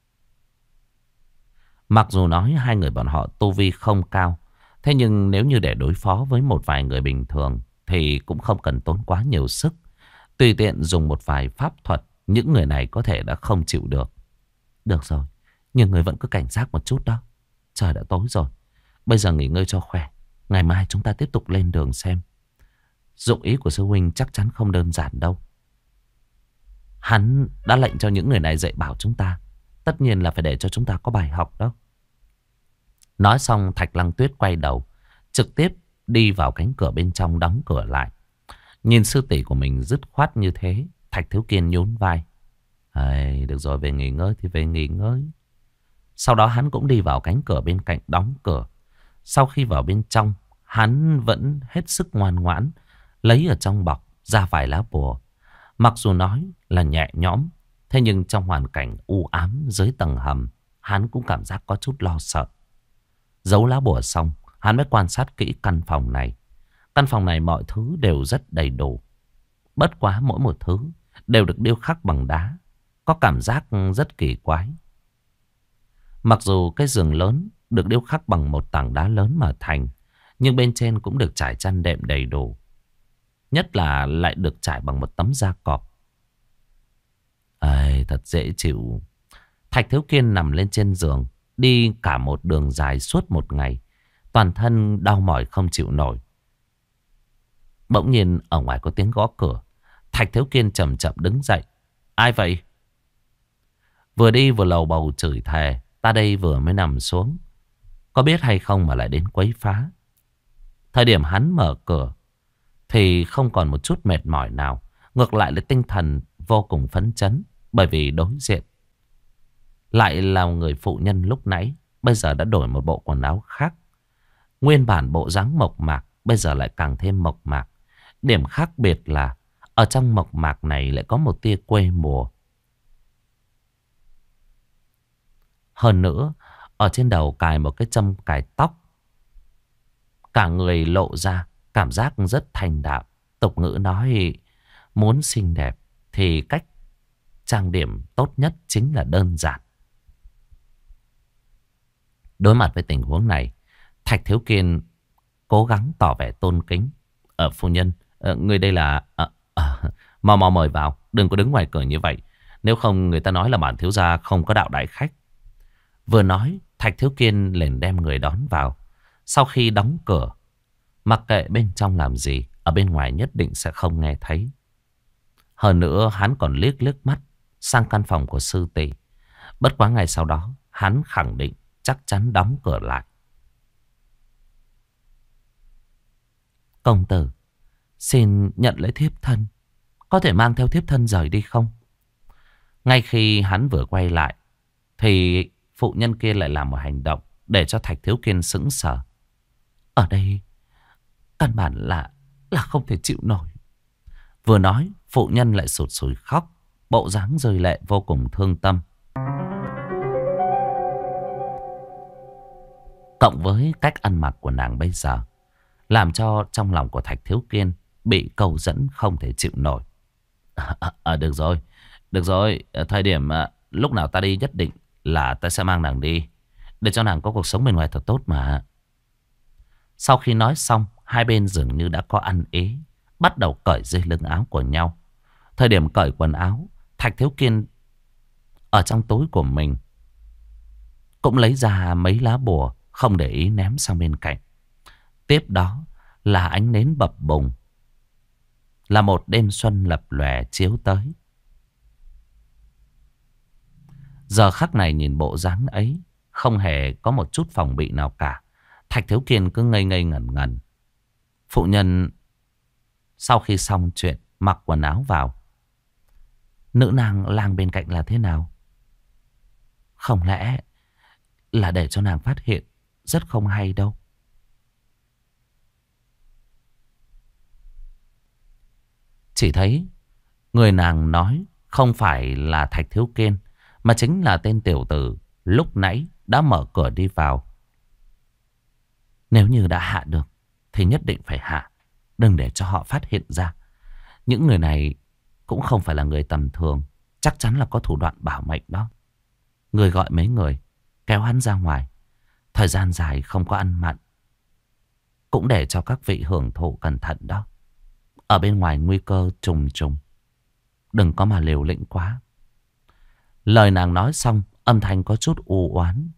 Mặc dù nói hai người bọn họ tu vi không cao, thế nhưng nếu như để đối phó với một vài người bình thường thì cũng không cần tốn quá nhiều sức. Tùy tiện dùng một vài pháp thuật, những người này có thể đã không chịu được. Được rồi, nhưng người vẫn cứ cảnh giác một chút đó. Trời đã tối rồi, bây giờ nghỉ ngơi cho khỏe. Ngày mai chúng ta tiếp tục lên đường xem. Dụng ý của sư huynh chắc chắn không đơn giản đâu. Hắn đã lệnh cho những người này dạy bảo chúng ta. Tất nhiên là phải để cho chúng ta có bài học đó. Nói xong, Thạch Lăng Tuyết quay đầu, trực tiếp đi vào cánh cửa bên trong, đóng cửa lại. Nhìn sư tỷ của mình dứt khoát như thế, Thạch Thiếu Kiên nhún vai. Được rồi, về nghỉ ngơi thì về nghỉ ngơi. Sau đó hắn cũng đi vào cánh cửa bên cạnh, đóng cửa. Sau khi vào bên trong, hắn vẫn hết sức ngoan ngoãn, lấy ở trong bọc ra vài lá bùa. Mặc dù nói là nhẹ nhõm, thế nhưng trong hoàn cảnh u ám dưới tầng hầm, hắn cũng cảm giác có chút lo sợ. Giấu lá bùa xong, hắn mới quan sát kỹ căn phòng này. Căn phòng này mọi thứ đều rất đầy đủ. Bất quá mỗi một thứ đều được điêu khắc bằng đá, có cảm giác rất kỳ quái. Mặc dù cái giường lớn được điêu khắc bằng một tảng đá lớn mà thành, nhưng bên trên cũng được trải chăn đệm đầy đủ. Nhất là lại được trải bằng một tấm da cọp. Thật dễ chịu. Thạch Thiếu Kiên nằm lên trên giường, đi cả một đường dài suốt một ngày. Toàn thân đau mỏi không chịu nổi. Bỗng nhiên ở ngoài có tiếng gõ cửa. Thạch Thiếu Kiên chậm chậm đứng dậy. Ai vậy? Vừa đi vừa lầu bầu chửi thề. Ta đây vừa mới nằm xuống, có biết hay không mà lại đến quấy phá. Thời điểm hắn mở cửa thì không còn một chút mệt mỏi nào. Ngược lại là tinh thần vô cùng phấn chấn. Bởi vì đối diện lại là người phụ nhân lúc nãy, bây giờ đã đổi một bộ quần áo khác. Nguyên bản bộ dáng mộc mạc, bây giờ lại càng thêm mộc mạc. Điểm khác biệt là ở trong mộc mạc này lại có một tia quê mùa. Hơn nữa, ở trên đầu cài một cái châm cài tóc. Cả người lộ ra cảm giác rất thanh đạm. Tục ngữ nói, muốn xinh đẹp thì cách trang điểm tốt nhất chính là đơn giản. Đối mặt với tình huống này, Thạch Thiếu Kiên cố gắng tỏ vẻ tôn kính. Phu nhân, người đây là... mau mau mời vào, đừng có đứng ngoài cửa như vậy. Nếu không người ta nói là bản thiếu gia không có đạo đại khách. Vừa nói, Thạch Thiếu Kiên liền đem người đón vào. Sau khi đóng cửa, mặc kệ bên trong làm gì, ở bên ngoài nhất định sẽ không nghe thấy. Hơn nữa, hắn còn liếc liếc mắt sang căn phòng của sư tỷ. Bất quá ngày sau đó, hắn khẳng định chắc chắn đóng cửa lại. Công tử, xin nhận lấy thiếp thân. Có thể mang theo thiếp thân rời đi không? Ngay khi hắn vừa quay lại, thì phụ nhân kia lại làm một hành động để cho Thạch Thiếu Kiên sững sờ. Ở đây căn bản là không thể chịu nổi. Vừa nói, phụ nhân lại sụt sùi khóc, bộ dáng rơi lệ vô cùng thương tâm. Cộng với cách ăn mặc của nàng bây giờ, làm cho trong lòng của Thạch Thiếu Kiên bị câu dẫn không thể chịu nổi. Được rồi, được rồi. Thời điểm lúc nào ta đi nhất định là ta sẽ mang nàng đi, để cho nàng có cuộc sống bên ngoài thật tốt mà. Sau khi nói xong, hai bên dường như đã có ăn ý, bắt đầu cởi dây lưng áo của nhau. Thời điểm cởi quần áo, Thạch Thiếu Kiên ở trong túi của mình cũng lấy ra mấy lá bùa, không để ý ném sang bên cạnh. Tiếp đó là ánh nến bập bùng, là một đêm xuân lập lòe chiếu tới. Giờ khắc này nhìn bộ dáng ấy, không hề có một chút phòng bị nào cả. Thạch Thiếu Kiên cứ ngây ngây ngẩn ngẩn. Phụ nhân sau khi xong chuyện mặc quần áo vào. Nữ nàng lang bên cạnh là thế nào? Không lẽ là để cho nàng phát hiện? Rất không hay đâu. Chỉ thấy người nàng nói không phải là Thạch Thiếu Kiên, mà chính là tên tiểu tử lúc nãy đã mở cửa đi vào. Nếu như đã hạ được thì nhất định phải hạ, đừng để cho họ phát hiện ra. Những người này cũng không phải là người tầm thường, chắc chắn là có thủ đoạn bảo mệnh đó. Người gọi mấy người kéo hắn ra ngoài, thời gian dài không có ăn mặn, cũng để cho các vị hưởng thụ cẩn thận đó. Ở bên ngoài nguy cơ trùng trùng, đừng có mà liều lĩnh quá. Lời nàng nói xong, âm thanh có chút u oán.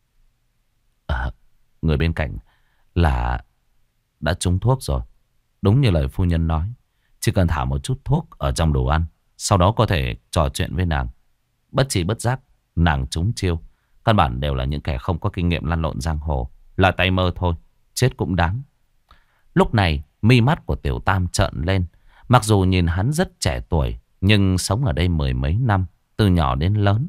Người bên cạnh là đã trúng thuốc rồi. Đúng như lời phu nhân nói, chỉ cần thả một chút thuốc ở trong đồ ăn, sau đó có thể trò chuyện với nàng. Bất chi bất giác nàng trúng chiêu. Căn bản đều là những kẻ không có kinh nghiệm lăn lộn giang hồ, là tay mơ thôi, chết cũng đáng. Lúc này mi mắt của Tiểu Tam trợn lên. Mặc dù nhìn hắn rất trẻ tuổi, nhưng sống ở đây mười mấy năm, từ nhỏ đến lớn.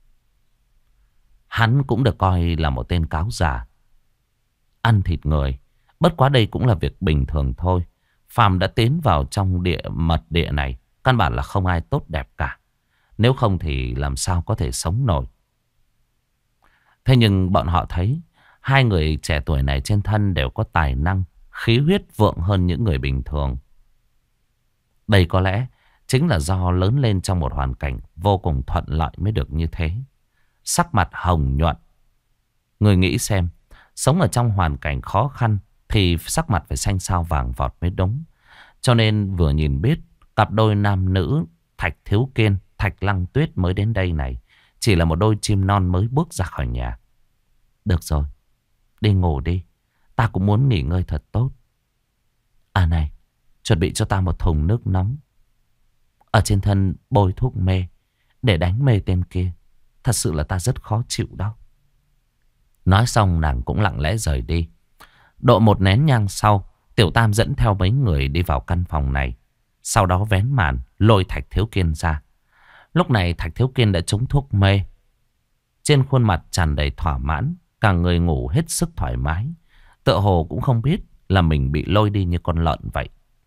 Hắn cũng được coi là một tên cáo già, ăn thịt người. Bất quá đây cũng là việc bình thường thôi. Phàm đã tiến vào trong mật địa này, căn bản là không ai tốt đẹp cả. Nếu không thì làm sao có thể sống nổi. Thế nhưng bọn họ thấy hai người trẻ tuổi này trên thân đều có tài năng, khí huyết vượng hơn những người bình thường. Đây có lẽ chính là do lớn lên trong một hoàn cảnh vô cùng thuận lợi mới được như thế. Sắc mặt hồng nhuận. Người nghĩ xem, sống ở trong hoàn cảnh khó khăn thì sắc mặt phải xanh xao vàng vọt mới đúng. Cho nên vừa nhìn biết cặp đôi nam nữ Thạch Thiếu Kiên, Thạch Lăng Tuyết mới đến đây này chỉ là một đôi chim non mới bước ra khỏi nhà. Được rồi, đi ngủ đi, ta cũng muốn nghỉ ngơi thật tốt. À này, chuẩn bị cho ta một thùng nước nóng, ở trên thân bôi thuốc mê để đánh mê tên kia. Thật sự là ta rất khó chịu đó. Nói xong nàng cũng lặng lẽ rời đi. Độ một nén nhang sau, Tiểu Tam dẫn theo mấy người đi vào căn phòng này. Sau đó vén màn lôi Thạch Thiếu Kiên ra. Lúc này Thạch Thiếu Kiên đã trúng thuốc mê, trên khuôn mặt tràn đầy thỏa mãn, cả người ngủ hết sức thoải mái. Tựa hồ cũng không biết là mình bị lôi đi như con lợn vậy.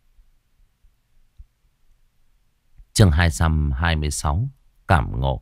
Chương 226, cảm ngộ.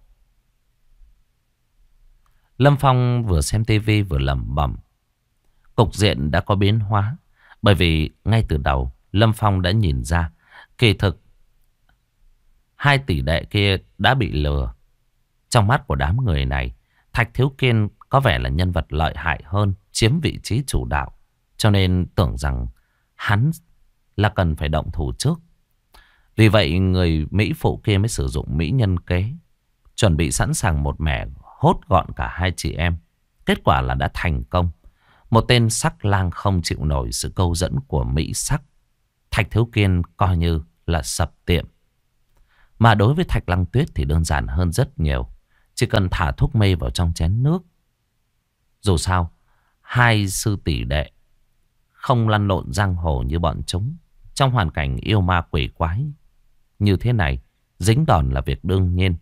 Lâm Phong vừa xem tivi vừa lẩm bẩm. Cục diện đã có biến hóa, bởi vì ngay từ đầu Lâm Phong đã nhìn ra kỳ thực hai tỷ đệ kia đã bị lừa. Trong mắt của đám người này, Thạch Thiếu Kiên có vẻ là nhân vật lợi hại hơn, chiếm vị trí chủ đạo. Cho nên tưởng rằng hắn là cần phải động thủ trước. Vì vậy người Mỹ phụ kia mới sử dụng mỹ nhân kế, chuẩn bị sẵn sàng một mẻ hốt gọn cả hai chị em. Kết quả là đã thành công. Một tên sắc lang không chịu nổi sự câu dẫn của Mỹ sắc. Thạch Thiếu Kiên coi như là sập tiệm. Mà đối với Thạch Lăng Tuyết thì đơn giản hơn rất nhiều. Chỉ cần thả thuốc mê vào trong chén nước. Dù sao, hai sư tỷ đệ không lăn lộn giang hồ như bọn chúng. Trong hoàn cảnh yêu ma quỷ quái như thế này, dính đòn là việc đương nhiên.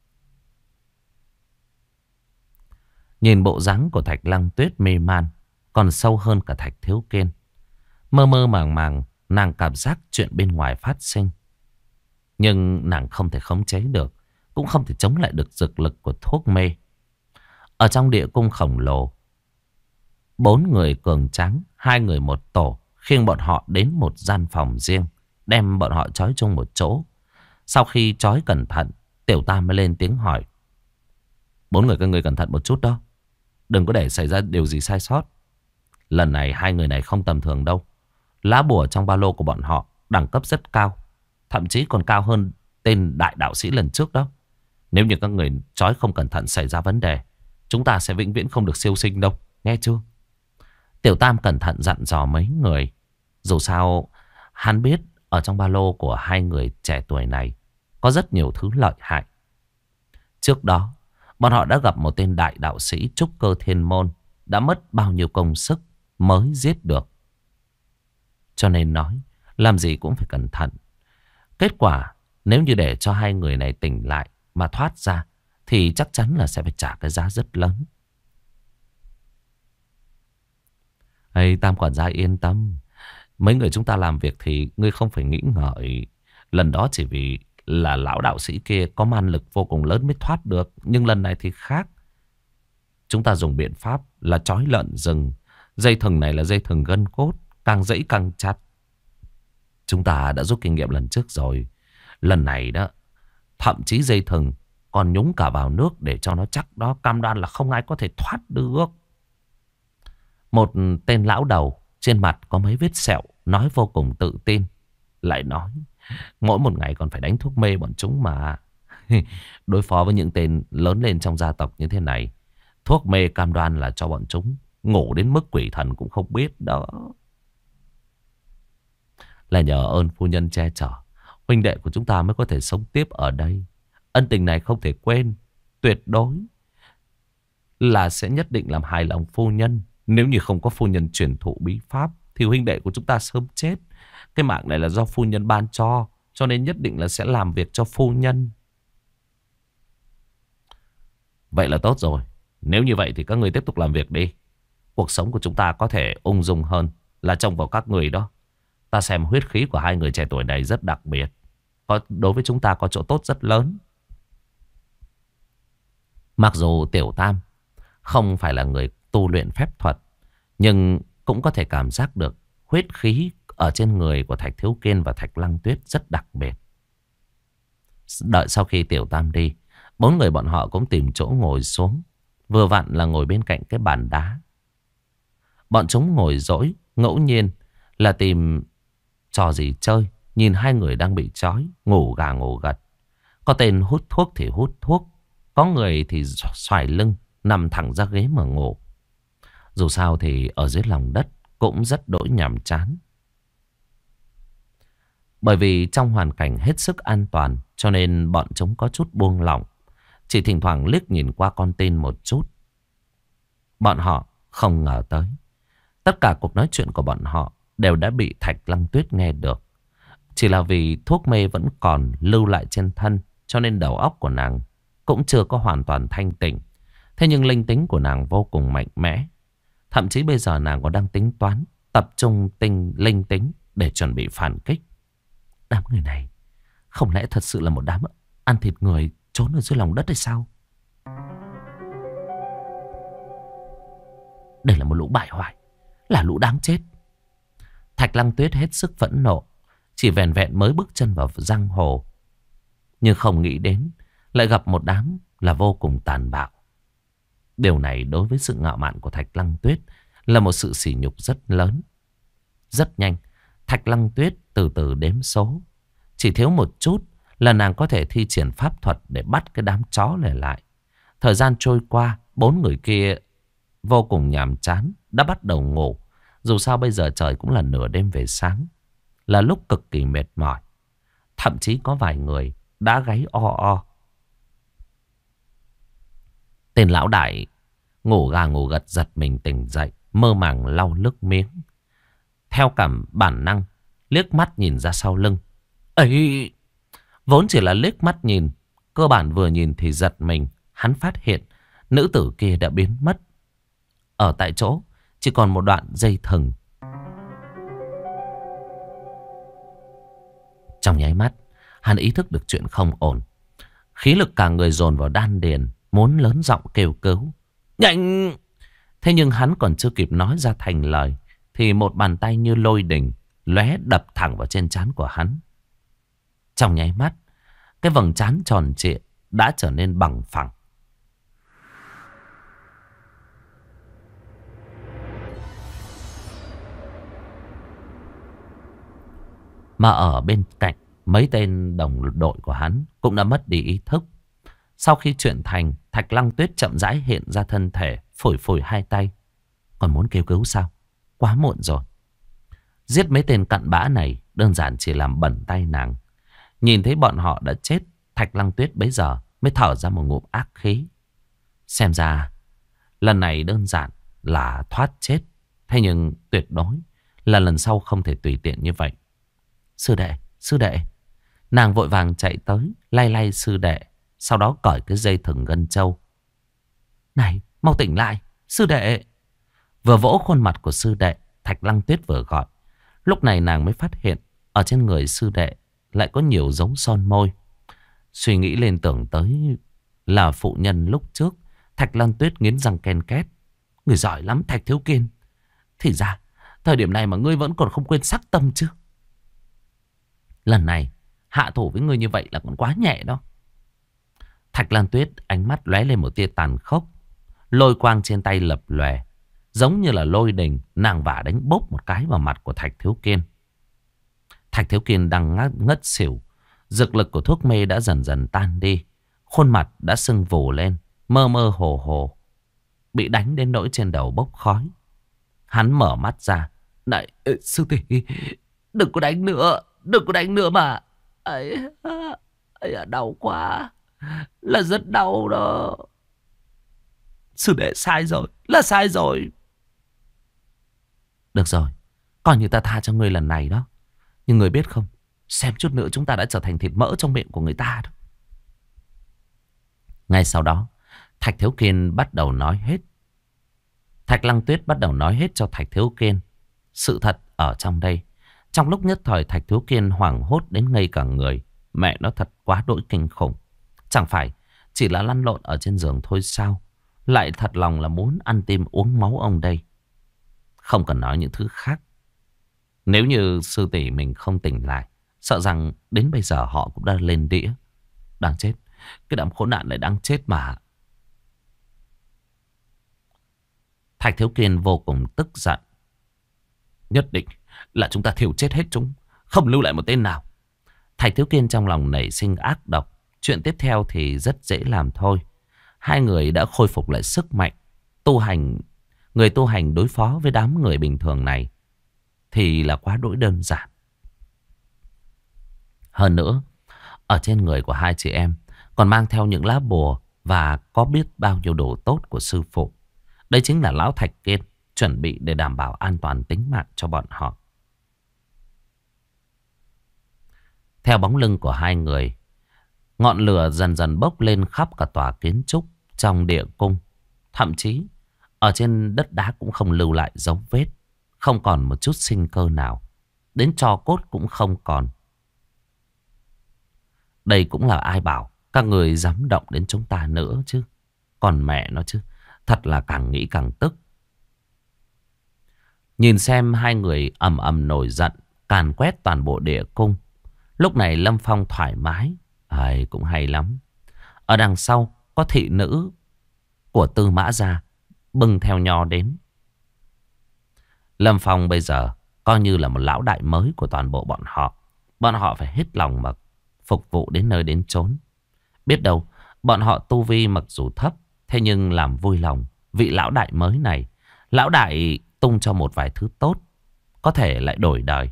Nhìn bộ dáng của Thạch Lăng Tuyết mê man, còn sâu hơn cả Thạch Thiếu Kiên. Mơ mơ màng màng, nàng cảm giác chuyện bên ngoài phát sinh. Nhưng nàng không thể khống chế được, cũng không thể chống lại được dược lực của thuốc mê. Ở trong địa cung khổng lồ, 4 người cường tráng, 2 người một tổ, khiêng bọn họ đến một gian phòng riêng, đem bọn họ trói chung một chỗ. Sau khi trói cẩn thận, Tiểu Tam mới lên tiếng hỏi: 4 người các ngươi cẩn thận một chút đó, đừng có để xảy ra điều gì sai sót. Lần này 2 người này không tầm thường đâu. Lá bùa trong ba lô của bọn họ đẳng cấp rất cao, thậm chí còn cao hơn tên đại đạo sĩ lần trước đó. Nếu như các người trói không cẩn thận xảy ra vấn đề, chúng ta sẽ vĩnh viễn không được siêu sinh đâu, nghe chưa? Tiểu Tam cẩn thận dặn dò mấy người. Dù sao hắn biết ở trong ba lô của 2 người trẻ tuổi này có rất nhiều thứ lợi hại. Trước đó bọn họ đã gặp một tên đại đạo sĩ trúc cơ thiên môn, đã mất bao nhiêu công sức mới giết được. Cho nên nói làm gì cũng phải cẩn thận. Kết quả nếu như để cho 2 người này tỉnh lại mà thoát ra thì chắc chắn là sẽ phải trả cái giá rất lớn. Ê, Tam quản gia yên tâm. Mấy người chúng ta làm việc thì ngươi không phải nghĩ ngợi. Lần đó chỉ vì là lão đạo sĩ kia có man lực vô cùng lớn mới thoát được. Nhưng lần này thì khác. Chúng ta dùng biện pháp là trói lợn rừng. Dây thừng này là dây thừng gân cốt, càng dãy càng chặt. Chúng ta đã rút kinh nghiệm lần trước rồi. Lần này đó, thậm chí dây thừng còn nhúng cả vào nước để cho nó chắc đó. Cam đoan là không ai có thể thoát được. Một tên lão đầu trên mặt có mấy vết sẹo, nói vô cùng tự tin. Lại nói: mỗi một ngày còn phải đánh thuốc mê bọn chúng mà. Đối phó với những tên lớn lên trong gia tộc như thế này, thuốc mê cam đoan là cho bọn chúng ngủ đến mức quỷ thần cũng không biết đó. Là nhờ ơn phu nhân che chở, huynh đệ của chúng ta mới có thể sống tiếp ở đây. Ân tình này không thể quên. Tuyệt đối là sẽ nhất định làm hài lòng phu nhân. Nếu như không có phu nhân truyền thụ bí pháp thì huynh đệ của chúng ta sớm chết. Cái mạng này là do phu nhân ban cho nên nhất định là sẽ làm việc cho phu nhân. Vậy là tốt rồi. Nếu như vậy thì các người tiếp tục làm việc đi. Cuộc sống của chúng ta có thể ung dung hơn là trông vào các người đó. Ta xem huyết khí của 2 người trẻ tuổi này rất đặc biệt. Đối với chúng ta có chỗ tốt rất lớn. Mặc dù Tiểu Tam không phải là người tu luyện phép thuật, nhưng cũng có thể cảm giác được huyết khí ở trên người của Thạch Thiếu Kiên và Thạch Lăng Tuyết rất đặc biệt. Đợi sau khi Tiểu Tam đi, 4 người bọn họ cũng tìm chỗ ngồi xuống. Vừa vặn là ngồi bên cạnh cái bàn đá. Bọn chúng ngồi dỗi, ngẫu nhiên là tìm trò gì chơi. Nhìn 2 người đang bị trói, ngủ gà ngủ gật. Có tên hút thuốc thì hút thuốc, có người thì xoài lưng, nằm thẳng ra ghế mà ngủ. Dù sao thì ở dưới lòng đất cũng rất đỗi nhàm chán. Bởi vì trong hoàn cảnh hết sức an toàn, cho nên bọn chúng có chút buông lỏng. Chỉ thỉnh thoảng liếc nhìn qua con tin một chút. Bọn họ không ngờ tới, tất cả cuộc nói chuyện của bọn họ đều đã bị Thạch Lăng Tuyết nghe được. Chỉ là vì thuốc mê vẫn còn lưu lại trên thân, cho nên đầu óc của nàng cũng chưa có hoàn toàn thanh tỉnh. Thế nhưng linh tính của nàng vô cùng mạnh mẽ. Thậm chí bây giờ nàng còn đang tính toán, tập trung linh tính để chuẩn bị phản kích. Đám người này không lẽ thật sự là một đám ăn thịt người trốn ở dưới lòng đất hay sao? Đây là một lũ bại hoại, là lũ đáng chết. Thạch Lăng Tuyết hết sức phẫn nộ, chỉ vẻn vẹn mới bước chân vào giang hồ, nhưng không nghĩ đến lại gặp một đám là vô cùng tàn bạo. Điều này đối với sự ngạo mạn của Thạch Lăng Tuyết là một sự sỉ nhục rất lớn. Rất nhanh, Thạch Lăng Tuyết từ từ đếm số. Chỉ thiếu một chút là nàng có thể thi triển pháp thuật để bắt cái đám chó này lại. Thời gian trôi qua, 4 người kia vô cùng nhàm chán, đã bắt đầu ngủ. Dù sao bây giờ trời cũng là nửa đêm về sáng, là lúc cực kỳ mệt mỏi. Thậm chí có vài người đã gáy o o. Tên lão đại ngủ gà ngủ gật giật mình tỉnh dậy, mơ màng lau nước miếng. Theo cảm bản năng liếc mắt nhìn ra sau lưng. Ấy, vốn chỉ là liếc mắt nhìn, cơ bản vừa nhìn thì giật mình. Hắn phát hiện nữ tử kia đã biến mất. Ở tại chỗ chỉ còn một đoạn dây thừng. Trong nháy mắt, hắn ý thức được chuyện không ổn. Khí lực cả người dồn vào đan điền, muốn lớn giọng kêu cứu. Nhanh! Thế nhưng hắn còn chưa kịp nói ra thành lời thì một bàn tay như lôi đình lóe đập thẳng vào trên trán của hắn. Trong nháy mắt, cái vầng trán tròn trịa đã trở nên bằng phẳng. Mà ở bên cạnh, mấy tên đồng đội của hắn cũng đã mất đi ý thức. Sau khi chuyện thành, Thạch Lăng Tuyết chậm rãi hiện ra thân thể, phủi phủi hai tay. Còn muốn kêu cứu sao? Quá muộn rồi. Giết mấy tên cặn bã này đơn giản chỉ làm bẩn tay nàng. Nhìn thấy bọn họ đã chết, Thạch Lăng Tuyết bấy giờ mới thở ra một ngụm ác khí. Xem ra lần này đơn giản là thoát chết. Thế nhưng tuyệt đối là lần sau không thể tùy tiện như vậy. Sư đệ, sư đệ. Nàng vội vàng chạy tới, lay lay sư đệ. Sau đó cởi cái dây thừng gân trâu. Này, mau tỉnh lại, sư đệ. Vừa vỗ khuôn mặt của sư đệ, Thạch Lăng Tuyết vừa gọi. Lúc này nàng mới phát hiện ở trên người sư đệ lại có nhiều dấu son môi. Suy nghĩ lên tưởng tới là phụ nhân lúc trước. Thạch Lăng Tuyết nghiến răng ken két. Người giỏi lắm Thạch Thiếu Kiên. Thì ra thời điểm này mà ngươi vẫn còn không quên sắc tâm chứ. Lần này hạ thủ với ngươi như vậy là còn quá nhẹ đó. Thạch Lan Tuyết ánh mắt lóe lên một tia tàn khốc. Lôi quang trên tay lập lòe, giống như là lôi đình. Nàng vả đánh bốp một cái vào mặt của Thạch Thiếu Kiên. Thạch Thiếu Kiên đang ngất xỉu. Dược lực của thuốc mê đã dần dần tan đi. Khuôn mặt đã sưng vù lên, mơ mơ hồ hồ, bị đánh đến nỗi trên đầu bốc khói. Hắn mở mắt ra. Này sư tỷ, đừng có đánh nữa. Đừng có đánh nữa mà. Ấy, đau quá. Là rất đau đó. Sư đệ sai rồi. Là sai rồi. Được rồi, coi như ta tha cho ngươi lần này đó. Nhưng ngươi biết không, xem chút nữa chúng ta đã trở thành thịt mỡ trong miệng của người ta đó. Ngay sau đó, Thạch Thiếu Kiên bắt đầu nói hết. Thạch Lăng Tuyết bắt đầu nói hết cho Thạch Thiếu Kiên sự thật ở trong đây. Trong lúc nhất thời Thạch Thiếu Kiên hoảng hốt đến ngây cả người. Mẹ nó thật quá đỗi kinh khủng. Chẳng phải chỉ là lăn lộn ở trên giường thôi sao? Lại thật lòng là muốn ăn tim uống máu ông đây. Không cần nói những thứ khác. Nếu như sư tỷ mình không tỉnh lại, sợ rằng đến bây giờ họ cũng đã lên đĩa. Đang chết. Cái đám khốn nạn lại đang chết mà. Thạch Thiếu Kiên vô cùng tức giận. Nhất định là chúng ta thiêu chết hết chúng, không lưu lại một tên nào. Thạch Thiếu Kiên trong lòng nảy sinh ác độc. Chuyện tiếp theo thì rất dễ làm thôi. Hai người đã khôi phục lại sức mạnh. Người tu hành đối phó với đám người bình thường này thì là quá đỗi đơn giản. Hơn nữa, ở trên người của hai chị em còn mang theo những lá bùa và có biết bao nhiêu đồ tốt của sư phụ. Đây chính là lão Thạch Kiên chuẩn bị để đảm bảo an toàn tính mạng cho bọn họ. Theo bóng lưng của hai người, ngọn lửa dần dần bốc lên khắp cả tòa kiến trúc trong địa cung. Thậm chí ở trên đất đá cũng không lưu lại dấu vết. Không còn một chút sinh cơ nào. Đến tro cốt cũng không còn. Đây cũng là ai bảo các người dám động đến chúng ta nữa chứ. Còn mẹ nó chứ. Thật là càng nghĩ càng tức. Nhìn xem hai người ầm ầm nổi giận, càn quét toàn bộ địa cung. Lúc này Lâm Phong thoải mái. Cũng hay lắm. Ở đằng sau có thị nữ của Tư Mã Gia bưng theo nho đến. Lâm Phong bây giờ coi như là một lão đại mới của toàn bộ bọn họ. Bọn họ phải hết lòng mà phục vụ đến nơi đến chốn. Biết đâu bọn họ tu vi mặc dù thấp, thế nhưng làm vui lòng vị lão đại mới này. Lão đại tung cho một vài thứ tốt, có thể lại đổi đời.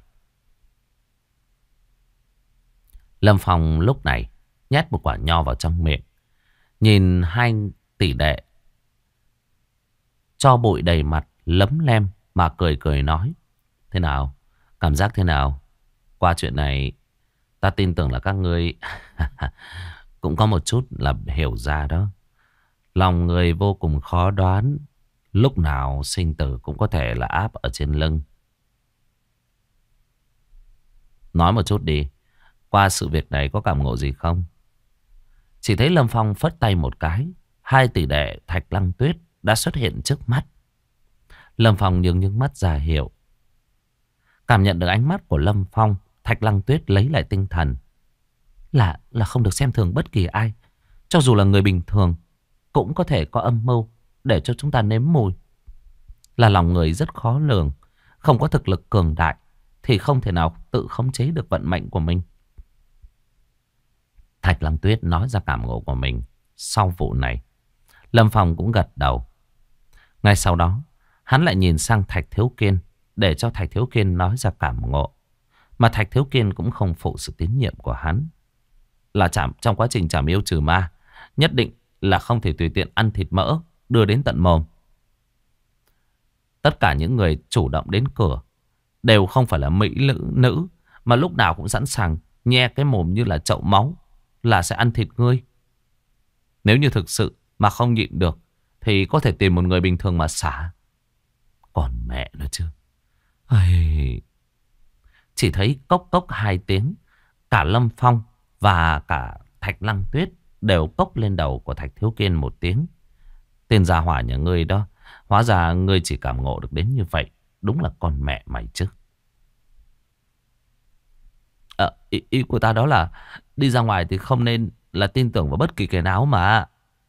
Lâm Phong lúc này nhét một quả nho vào trong miệng. Nhìn hai tỷ đệ cho bụi đầy mặt lấm lem mà cười cười nói. Thế nào? Cảm giác thế nào? Qua chuyện này ta tin tưởng là các ngươi cũng có một chút là hiểu ra đó. Lòng người vô cùng khó đoán. Lúc nào sinh tử cũng có thể là áp ở trên lưng. Nói một chút đi. Qua sự việc này có cảm ngộ gì không? Chỉ thấy Lâm Phong phất tay một cái. Hai tỷ đệ Thạch Lăng Tuyết đã xuất hiện trước mắt. Lâm Phong nhướng nhướng mắt ra hiệu. Cảm nhận được ánh mắt của Lâm Phong, Thạch Lăng Tuyết lấy lại tinh thần. Là không được xem thường bất kỳ ai. Cho dù là người bình thường cũng có thể có âm mưu để cho chúng ta nếm mùi. Là lòng người rất khó lường. Không có thực lực cường đại thì không thể nào tự khống chế được vận mệnh của mình. Thạch Lăng Tuyết nói ra cảm ngộ của mình sau vụ này. Lâm Phong cũng gật đầu. Ngay sau đó hắn lại nhìn sang Thạch Thiếu Kiên để cho Thạch Thiếu Kiên nói ra cảm ngộ. Mà Thạch Thiếu Kiên cũng không phụ sự tín nhiệm của hắn. Là trong quá trình trảm yêu trừ ma, nhất định là không thể tùy tiện ăn thịt mỡ đưa đến tận mồm. Tất cả những người chủ động đến cửa đều không phải là mỹ nữ, mà lúc nào cũng sẵn sàng nhe cái mồm như là chậu máu, là sẽ ăn thịt ngươi. Nếu như thực sự mà không nhịn được thì có thể tìm một người bình thường mà xả. Còn mẹ nó chứ. Ai... Chỉ thấy cốc cốc 2 tiếng, cả Lâm Phong và cả Thạch Lăng Tuyết đều cốc lên đầu của Thạch Thiếu Kiên 1 tiếng. Tên gia hỏa nhà ngươi đó, hóa ra ngươi chỉ cảm ngộ được đến như vậy. Đúng là con mẹ mày chứ. Ý của ta đó là đi ra ngoài thì không nên là tin tưởng vào bất kỳ kẻ nào mà.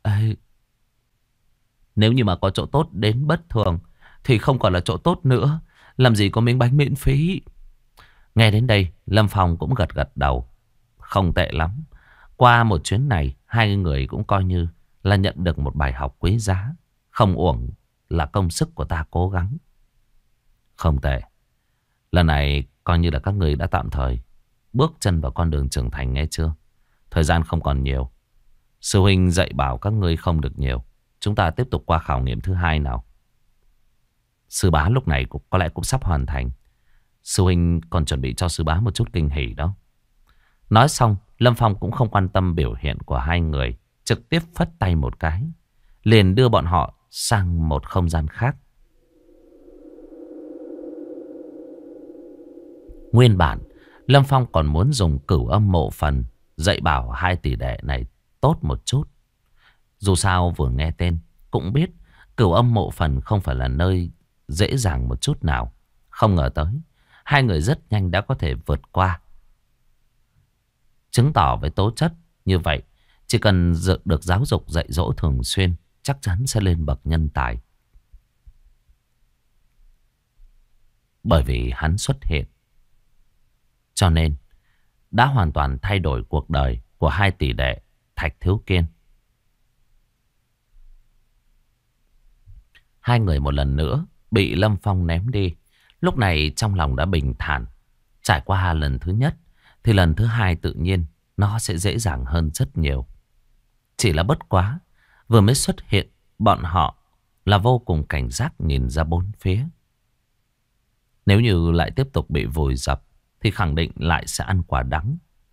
Nếu như mà có chỗ tốt đến bất thường thì không còn là chỗ tốt nữa. Làm gì có miếng bánh miễn phí. Nghe đến đây Lâm Phong cũng gật gật đầu. Không tệ lắm. Qua một chuyến này hai người cũng coi như là nhận được một bài học quý giá. Không uổng là công sức của ta cố gắng. Không tệ. Lần này coi như là các người đã tạm thời bước chân vào con đường trưởng thành, nghe chưa? Thời gian không còn nhiều. Sư huynh dạy bảo các ngươi không được nhiều. Chúng ta tiếp tục qua khảo nghiệm thứ 2 nào. Sư bá lúc này có lẽ cũng sắp hoàn thành. Sư huynh còn chuẩn bị cho sư bá một chút kinh hỉ đó. Nói xong Lâm Phong cũng không quan tâm biểu hiện của hai người, trực tiếp phất tay một cái, liền đưa bọn họ sang một không gian khác. Nguyên bản Lâm Phong còn muốn dùng Cửu Âm Mộ Phần dạy bảo 2 tỷ đệ này tốt một chút. Dù sao vừa nghe tên cũng biết Cửu Âm Mộ Phần không phải là nơi dễ dàng một chút nào. Không ngờ tới hai người rất nhanh đã có thể vượt qua. Chứng tỏ với tố chất như vậy, chỉ cần được giáo dục dạy dỗ thường xuyên, chắc chắn sẽ lên bậc nhân tài. Bởi vì hắn xuất hiện, cho nên đã hoàn toàn thay đổi cuộc đời của 2 tỷ đệ Thạch Thiếu Kiên. Hai người một lần nữa bị Lâm Phong ném đi. Lúc này trong lòng đã bình thản. Trải qua lần thứ nhất thì lần thứ 2 tự nhiên nó sẽ dễ dàng hơn rất nhiều. Chỉ là bất quá, vừa mới xuất hiện, bọn họ là vô cùng cảnh giác nhìn ra bốn phía. Nếu như lại tiếp tục bị vùi dập thì khẳng định lại sẽ ăn quả đắng.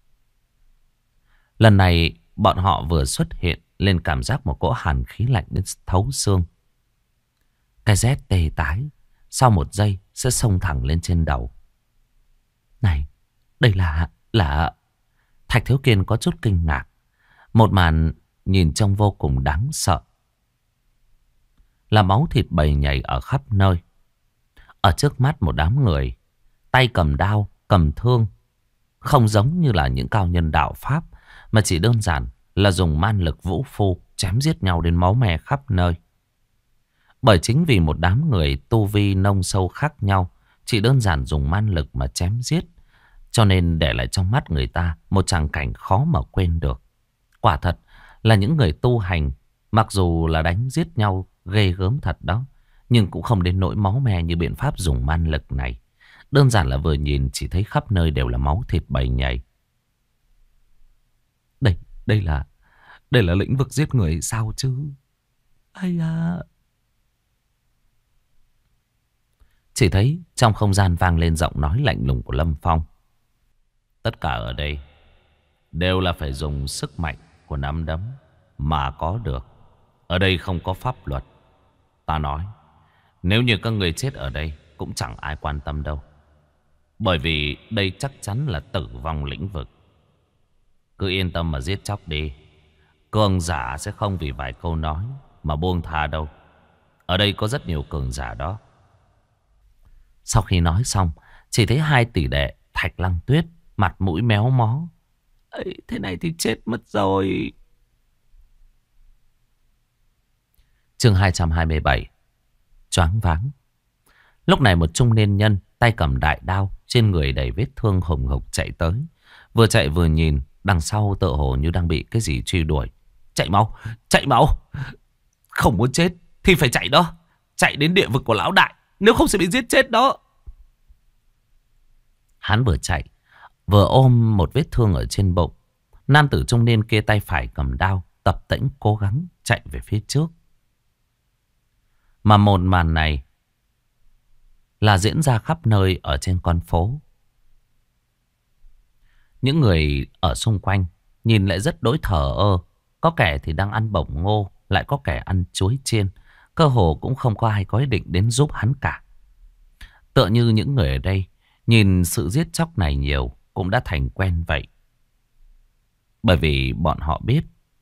Lần này bọn họ vừa xuất hiện lên cảm giác một cỗ hàn khí lạnh đến thấu xương. Cái rét tê tái sau một giây sẽ xông thẳng lên trên đầu. Này, đây là... Thạch Thiếu Kiên có chút kinh ngạc. Một màn nhìn trông vô cùng đáng sợ. Là máu thịt bầy nhảy ở khắp nơi. Ở trước mắt một đám người, tay cầm đao, cầm thương. Không giống như là những cao nhân đạo Pháp, mà chỉ đơn giản là dùng man lực vũ phu chém giết nhau đến máu me khắp nơi. Bởi chính vì một đám người tu vi nông sâu khác nhau, chỉ đơn giản dùng man lực mà chém giết, cho nên để lại trong mắt người ta một tràng cảnh khó mà quên được. Quả thật là những người tu hành, mặc dù là đánh giết nhau ghê gớm thật đó, nhưng cũng không đến nỗi máu me như biện pháp dùng man lực này. Đơn giản là vừa nhìn chỉ thấy khắp nơi đều là máu thịt bầy nhảy. Đây là lĩnh vực giết người sao chứ? Ây à... Chỉ thấy trong không gian vang lên giọng nói lạnh lùng của Lâm Phong. Tất cả ở đây đều là phải dùng sức mạnh của nắm đấm mà có được. Ở đây không có pháp luật. Ta nói, nếu như các người chết ở đây cũng chẳng ai quan tâm đâu. Bởi vì đây chắc chắn là tử vong lĩnh vực. Cứ yên tâm mà giết chóc đi. Cường giả sẽ không vì vài câu nói mà buông tha đâu. Ở đây có rất nhiều cường giả đó. Sau khi nói xong, chỉ thấy hai tỷ đệ Thạch Lăng Tuyết mặt mũi méo mó. Ấy, thế này thì chết mất rồi. Chương 227. Choáng váng. Lúc này một trung niên nhân tay cầm đại đao, trên người đầy vết thương hồng hộc chạy tới. Vừa chạy vừa nhìn, đằng sau tựa hồ như đang bị cái gì truy đuổi. Chạy mau, chạy mau. Không muốn chết thì phải chạy đó. Chạy đến địa vực của lão đại, nếu không sẽ bị giết chết đó. Hắn vừa chạy vừa ôm một vết thương ở trên bụng. Nam tử trung niên kia tay phải cầm đao, tập tễnh cố gắng chạy về phía trước. Mà một màn này là diễn ra khắp nơi ở trên con phố. Những người ở xung quanh nhìn lại rất đối thờ ơ. Có kẻ thì đang ăn bổng ngô, lại có kẻ ăn chuối chiên. Cơ hồ cũng không có ai có ý định đến giúp hắn cả. Tựa như những người ở đây nhìn sự giết chóc này nhiều cũng đã thành quen vậy. Bởi vì bọn họ biết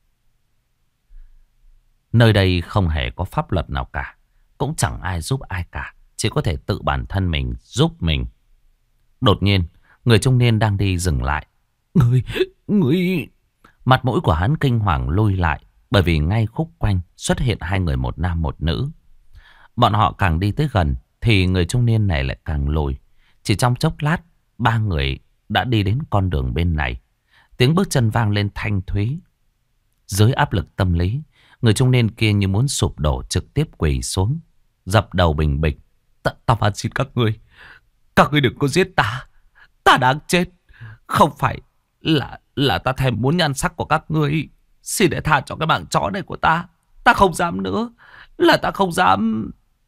nơi đây không hề có pháp luật nào cả, cũng chẳng ai giúp ai cả, chỉ có thể tự bản thân mình giúp mình. Đột nhiên, người trung niên đang đi dừng lại. Người... Mặt mũi của hắn kinh hoàng lùi lại, bởi vì ngay khúc quanh xuất hiện hai người, một nam một nữ. Bọn họ càng đi tới gần thì người trung niên này lại càng lùi. Chỉ trong chốc lát, ba người đã đi đến con đường bên này. Tiếng bước chân vang lên thanh thúy. Dưới áp lực tâm lý, người trung niên kia như muốn sụp đổ, trực tiếp quỳ xuống, dập đầu bình bịch. Ta van xin các ngươi đừng có giết ta. Ta đang chết. Không phải là ta thèm muốn nhan sắc của các ngươi. Xin để tha cho cái mạng chó này của ta. Ta không dám nữa. Là ta không dám.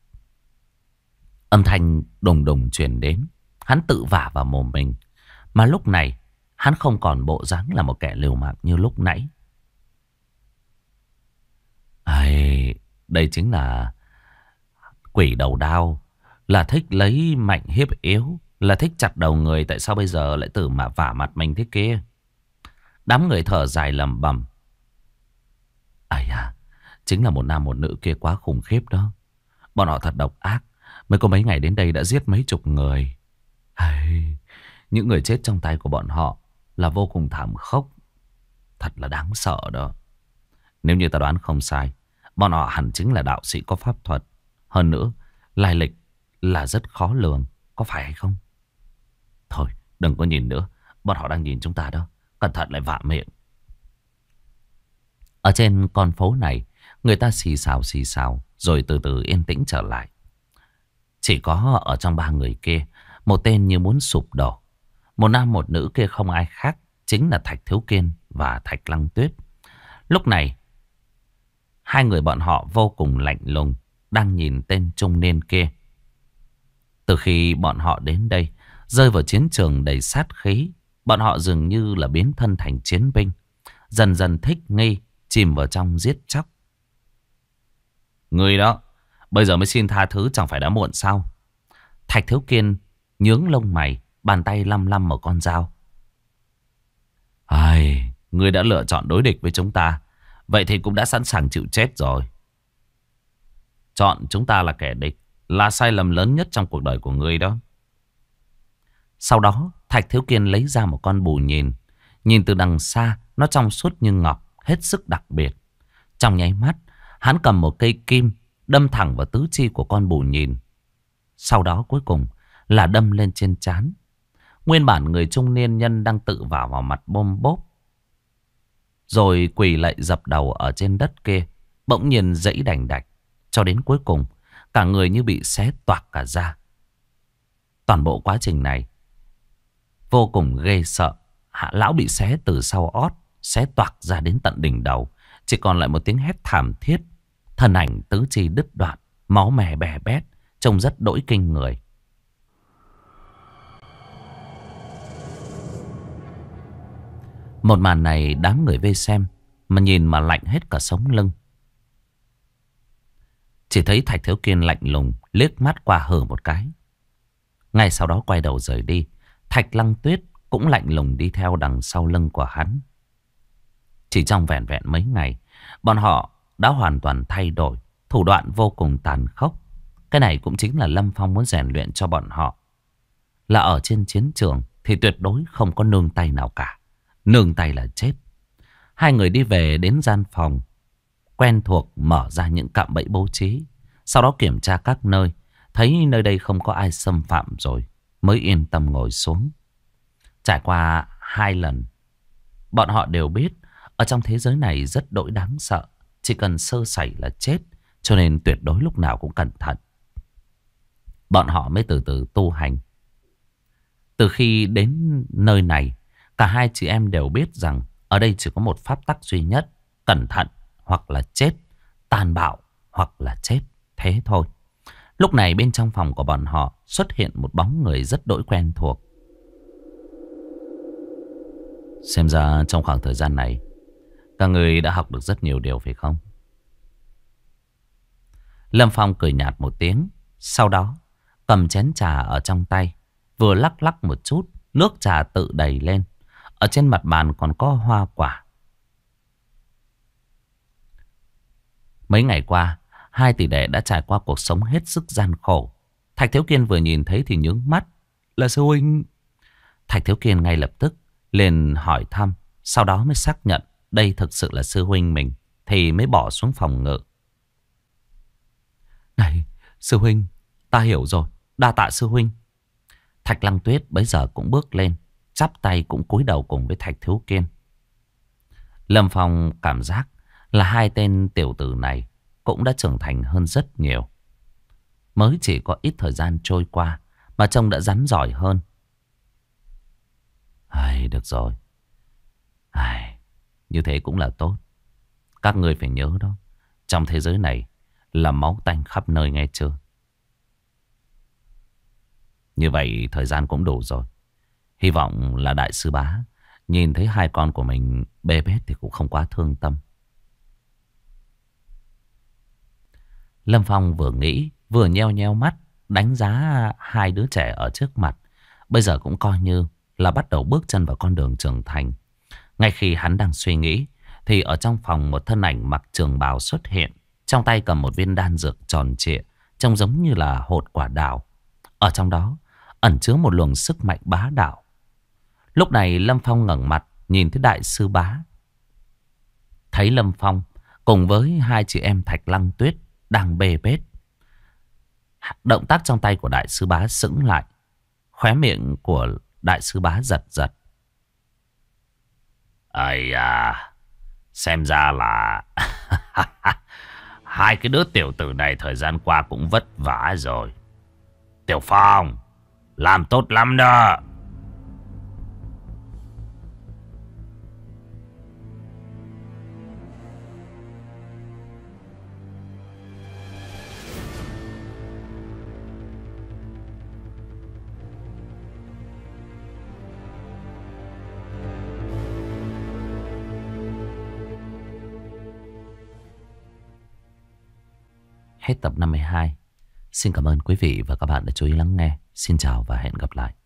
Âm thanh đùng đùng truyền đến. Hắn tự vả vào mồm mình. Mà lúc này hắn không còn bộ dáng là một kẻ liều mạng như lúc nãy. Đây chính là quỷ đầu đao. Là thích lấy mạnh hiếp yếu. Là thích chặt đầu người. Tại sao bây giờ lại tự mà vả mặt mình thế kia? Đám người thở dài lẩm bẩm. Chính là một nam một nữ kia quá khủng khiếp đó. Bọn họ thật độc ác. Mới có mấy ngày đến đây đã giết mấy chục người. Những người chết trong tay của bọn họ là vô cùng thảm khốc. Thật là đáng sợ đó. Nếu như ta đoán không sai, bọn họ hẳn chính là đạo sĩ có pháp thuật. Hơn nữa, lai lịch là rất khó lường. Có phải hay không? Thôi, đừng có nhìn nữa. Bọn họ đang nhìn chúng ta đó. Cẩn thận lại vạ miệng. Ở trên con phố này, người ta xì xào rồi từ từ yên tĩnh trở lại. Chỉ có ở trong ba người kia, một tên như muốn sụp đổ. Một nam một nữ kia không ai khác, chính là Thạch Thiếu Kiên và Thạch Lăng Tuyết. Lúc này, hai người bọn họ vô cùng lạnh lùng, đang nhìn tên trung niên kia. Từ khi bọn họ đến đây, rơi vào chiến trường đầy sát khí, bọn họ dường như là biến thân thành chiến binh, dần dần thích nghi, chìm vào trong giết chóc. Người đó, bây giờ mới xin tha thứ chẳng phải đã muộn sao? Thạch Thiếu Kiên nhướng lông mày, bàn tay lăm lăm một con dao. Ngươi đã lựa chọn đối địch với chúng ta, vậy thì cũng đã sẵn sàng chịu chết rồi. Chọn chúng ta là kẻ địch là sai lầm lớn nhất trong cuộc đời của ngươi đó. Sau đó, Thạch Thiếu Kiên lấy ra một con bù nhìn. Nhìn từ đằng xa, nó trong suốt như ngọc, hết sức đặc biệt. Trong nháy mắt, hắn cầm một cây kim, đâm thẳng vào tứ chi của con bù nhìn. Sau đó cuối cùng là đâm lên trên trán. Nguyên bản người trung niên nhân đang tự vào mặt bôm bốp, rồi quỳ lại dập đầu ở trên đất kia, bỗng nhiên giãy đành đạch. Cho đến cuối cùng, cả người như bị xé toạc cả ra. Toàn bộ quá trình này vô cùng ghê sợ. Hạ lão bị xé từ sau ót, xé toạc ra đến tận đỉnh đầu. Chỉ còn lại một tiếng hét thảm thiết. Thân ảnh tứ chi đứt đoạn, máu mè bè bét, trông rất đỗi kinh người. Một màn này đám người vây xem mà nhìn mà lạnh hết cả sống lưng. Chỉ thấy Thạch Thiếu Kiên lạnh lùng liếc mắt qua hở một cái. Ngay sau đó quay đầu rời đi. Thạch Lăng Tuyết cũng lạnh lùng đi theo đằng sau lưng của hắn. Chỉ trong vẻn vẹn mấy ngày, bọn họ đã hoàn toàn thay đổi, thủ đoạn vô cùng tàn khốc. Cái này cũng chính là Lâm Phong muốn rèn luyện cho bọn họ. Là ở trên chiến trường thì tuyệt đối không có nương tay nào cả. Nương tay là chết. Hai người đi về đến gian phòng quen thuộc, mở ra những cạm bẫy bố trí. Sau đó kiểm tra các nơi. Thấy nơi đây không có ai xâm phạm rồi mới yên tâm ngồi xuống. Trải qua 2 lần, bọn họ đều biết ở trong thế giới này rất đỗi đáng sợ. Chỉ cần sơ sẩy là chết. Cho nên tuyệt đối lúc nào cũng cẩn thận. Bọn họ mới từ từ tu hành. Từ khi đến nơi này, cả hai chị em đều biết rằng ở đây chỉ có một pháp tắc duy nhất. Cẩn thận hoặc là chết, tàn bạo hoặc là chết. Thế thôi. Lúc này bên trong phòng của bọn họ xuất hiện một bóng người rất đỗi quen thuộc. Xem ra trong khoảng thời gian này các người đã học được rất nhiều điều phải không? Lâm Phong cười nhạt một tiếng. Sau đó cầm chén trà ở trong tay, vừa lắc lắc một chút, nước trà tự đầy lên. Ở trên mặt bàn còn có hoa quả. Mấy ngày qua, hai tỷ đệ đã trải qua cuộc sống hết sức gian khổ. Thạch Thiếu Kiên vừa nhìn thấy thì nhướng mắt. Là sư huynh. Thạch Thiếu Kiên ngay lập tức liền hỏi thăm. Sau đó mới xác nhận đây thực sự là sư huynh mình. Thì mới bỏ xuống phòng ngự. Này sư huynh, ta hiểu rồi, đa tạ sư huynh. Thạch Lăng Tuyết bấy giờ cũng bước lên, chắp tay cũng cúi đầu cùng với Thạch Thiếu Kiên. Lâm Phong cảm giác là hai tên tiểu tử này cũng đã trưởng thành hơn rất nhiều. Mới chỉ có ít thời gian trôi qua mà trông đã rắn giỏi hơn. Được rồi. Như thế cũng là tốt. Các người phải nhớ đó, trong thế giới này là máu tanh khắp nơi nghe chưa? Như vậy thời gian cũng đủ rồi. Hy vọng là đại sư bá nhìn thấy hai con của mình bê bết thì cũng không quá thương tâm. Lâm Phong vừa nghĩ vừa nheo nheo mắt đánh giá hai đứa trẻ ở trước mặt. Bây giờ cũng coi như là bắt đầu bước chân vào con đường trưởng thành. Ngay khi hắn đang suy nghĩ thì ở trong phòng một thân ảnh mặc trường bào xuất hiện. Trong tay cầm một viên đan dược tròn trịa, trông giống như là hột quả đào. Ở trong đó ẩn chứa một luồng sức mạnh bá đạo. Lúc này Lâm Phong ngẩng mặt nhìn thấy đại sư bá. Thấy Lâm Phong cùng với hai chị em Thạch Lăng Tuyết đang bê bết. Động tác trong tay của đại sư bá sững lại. Khóe miệng của đại sư bá giật giật. Xem ra là hai cái đứa tiểu tử này thời gian qua cũng vất vả rồi. Tiểu Phong, làm tốt lắm đó. Hết tập 52. Xin cảm ơn quý vị và các bạn đã chú ý lắng nghe. Xin chào và hẹn gặp lại.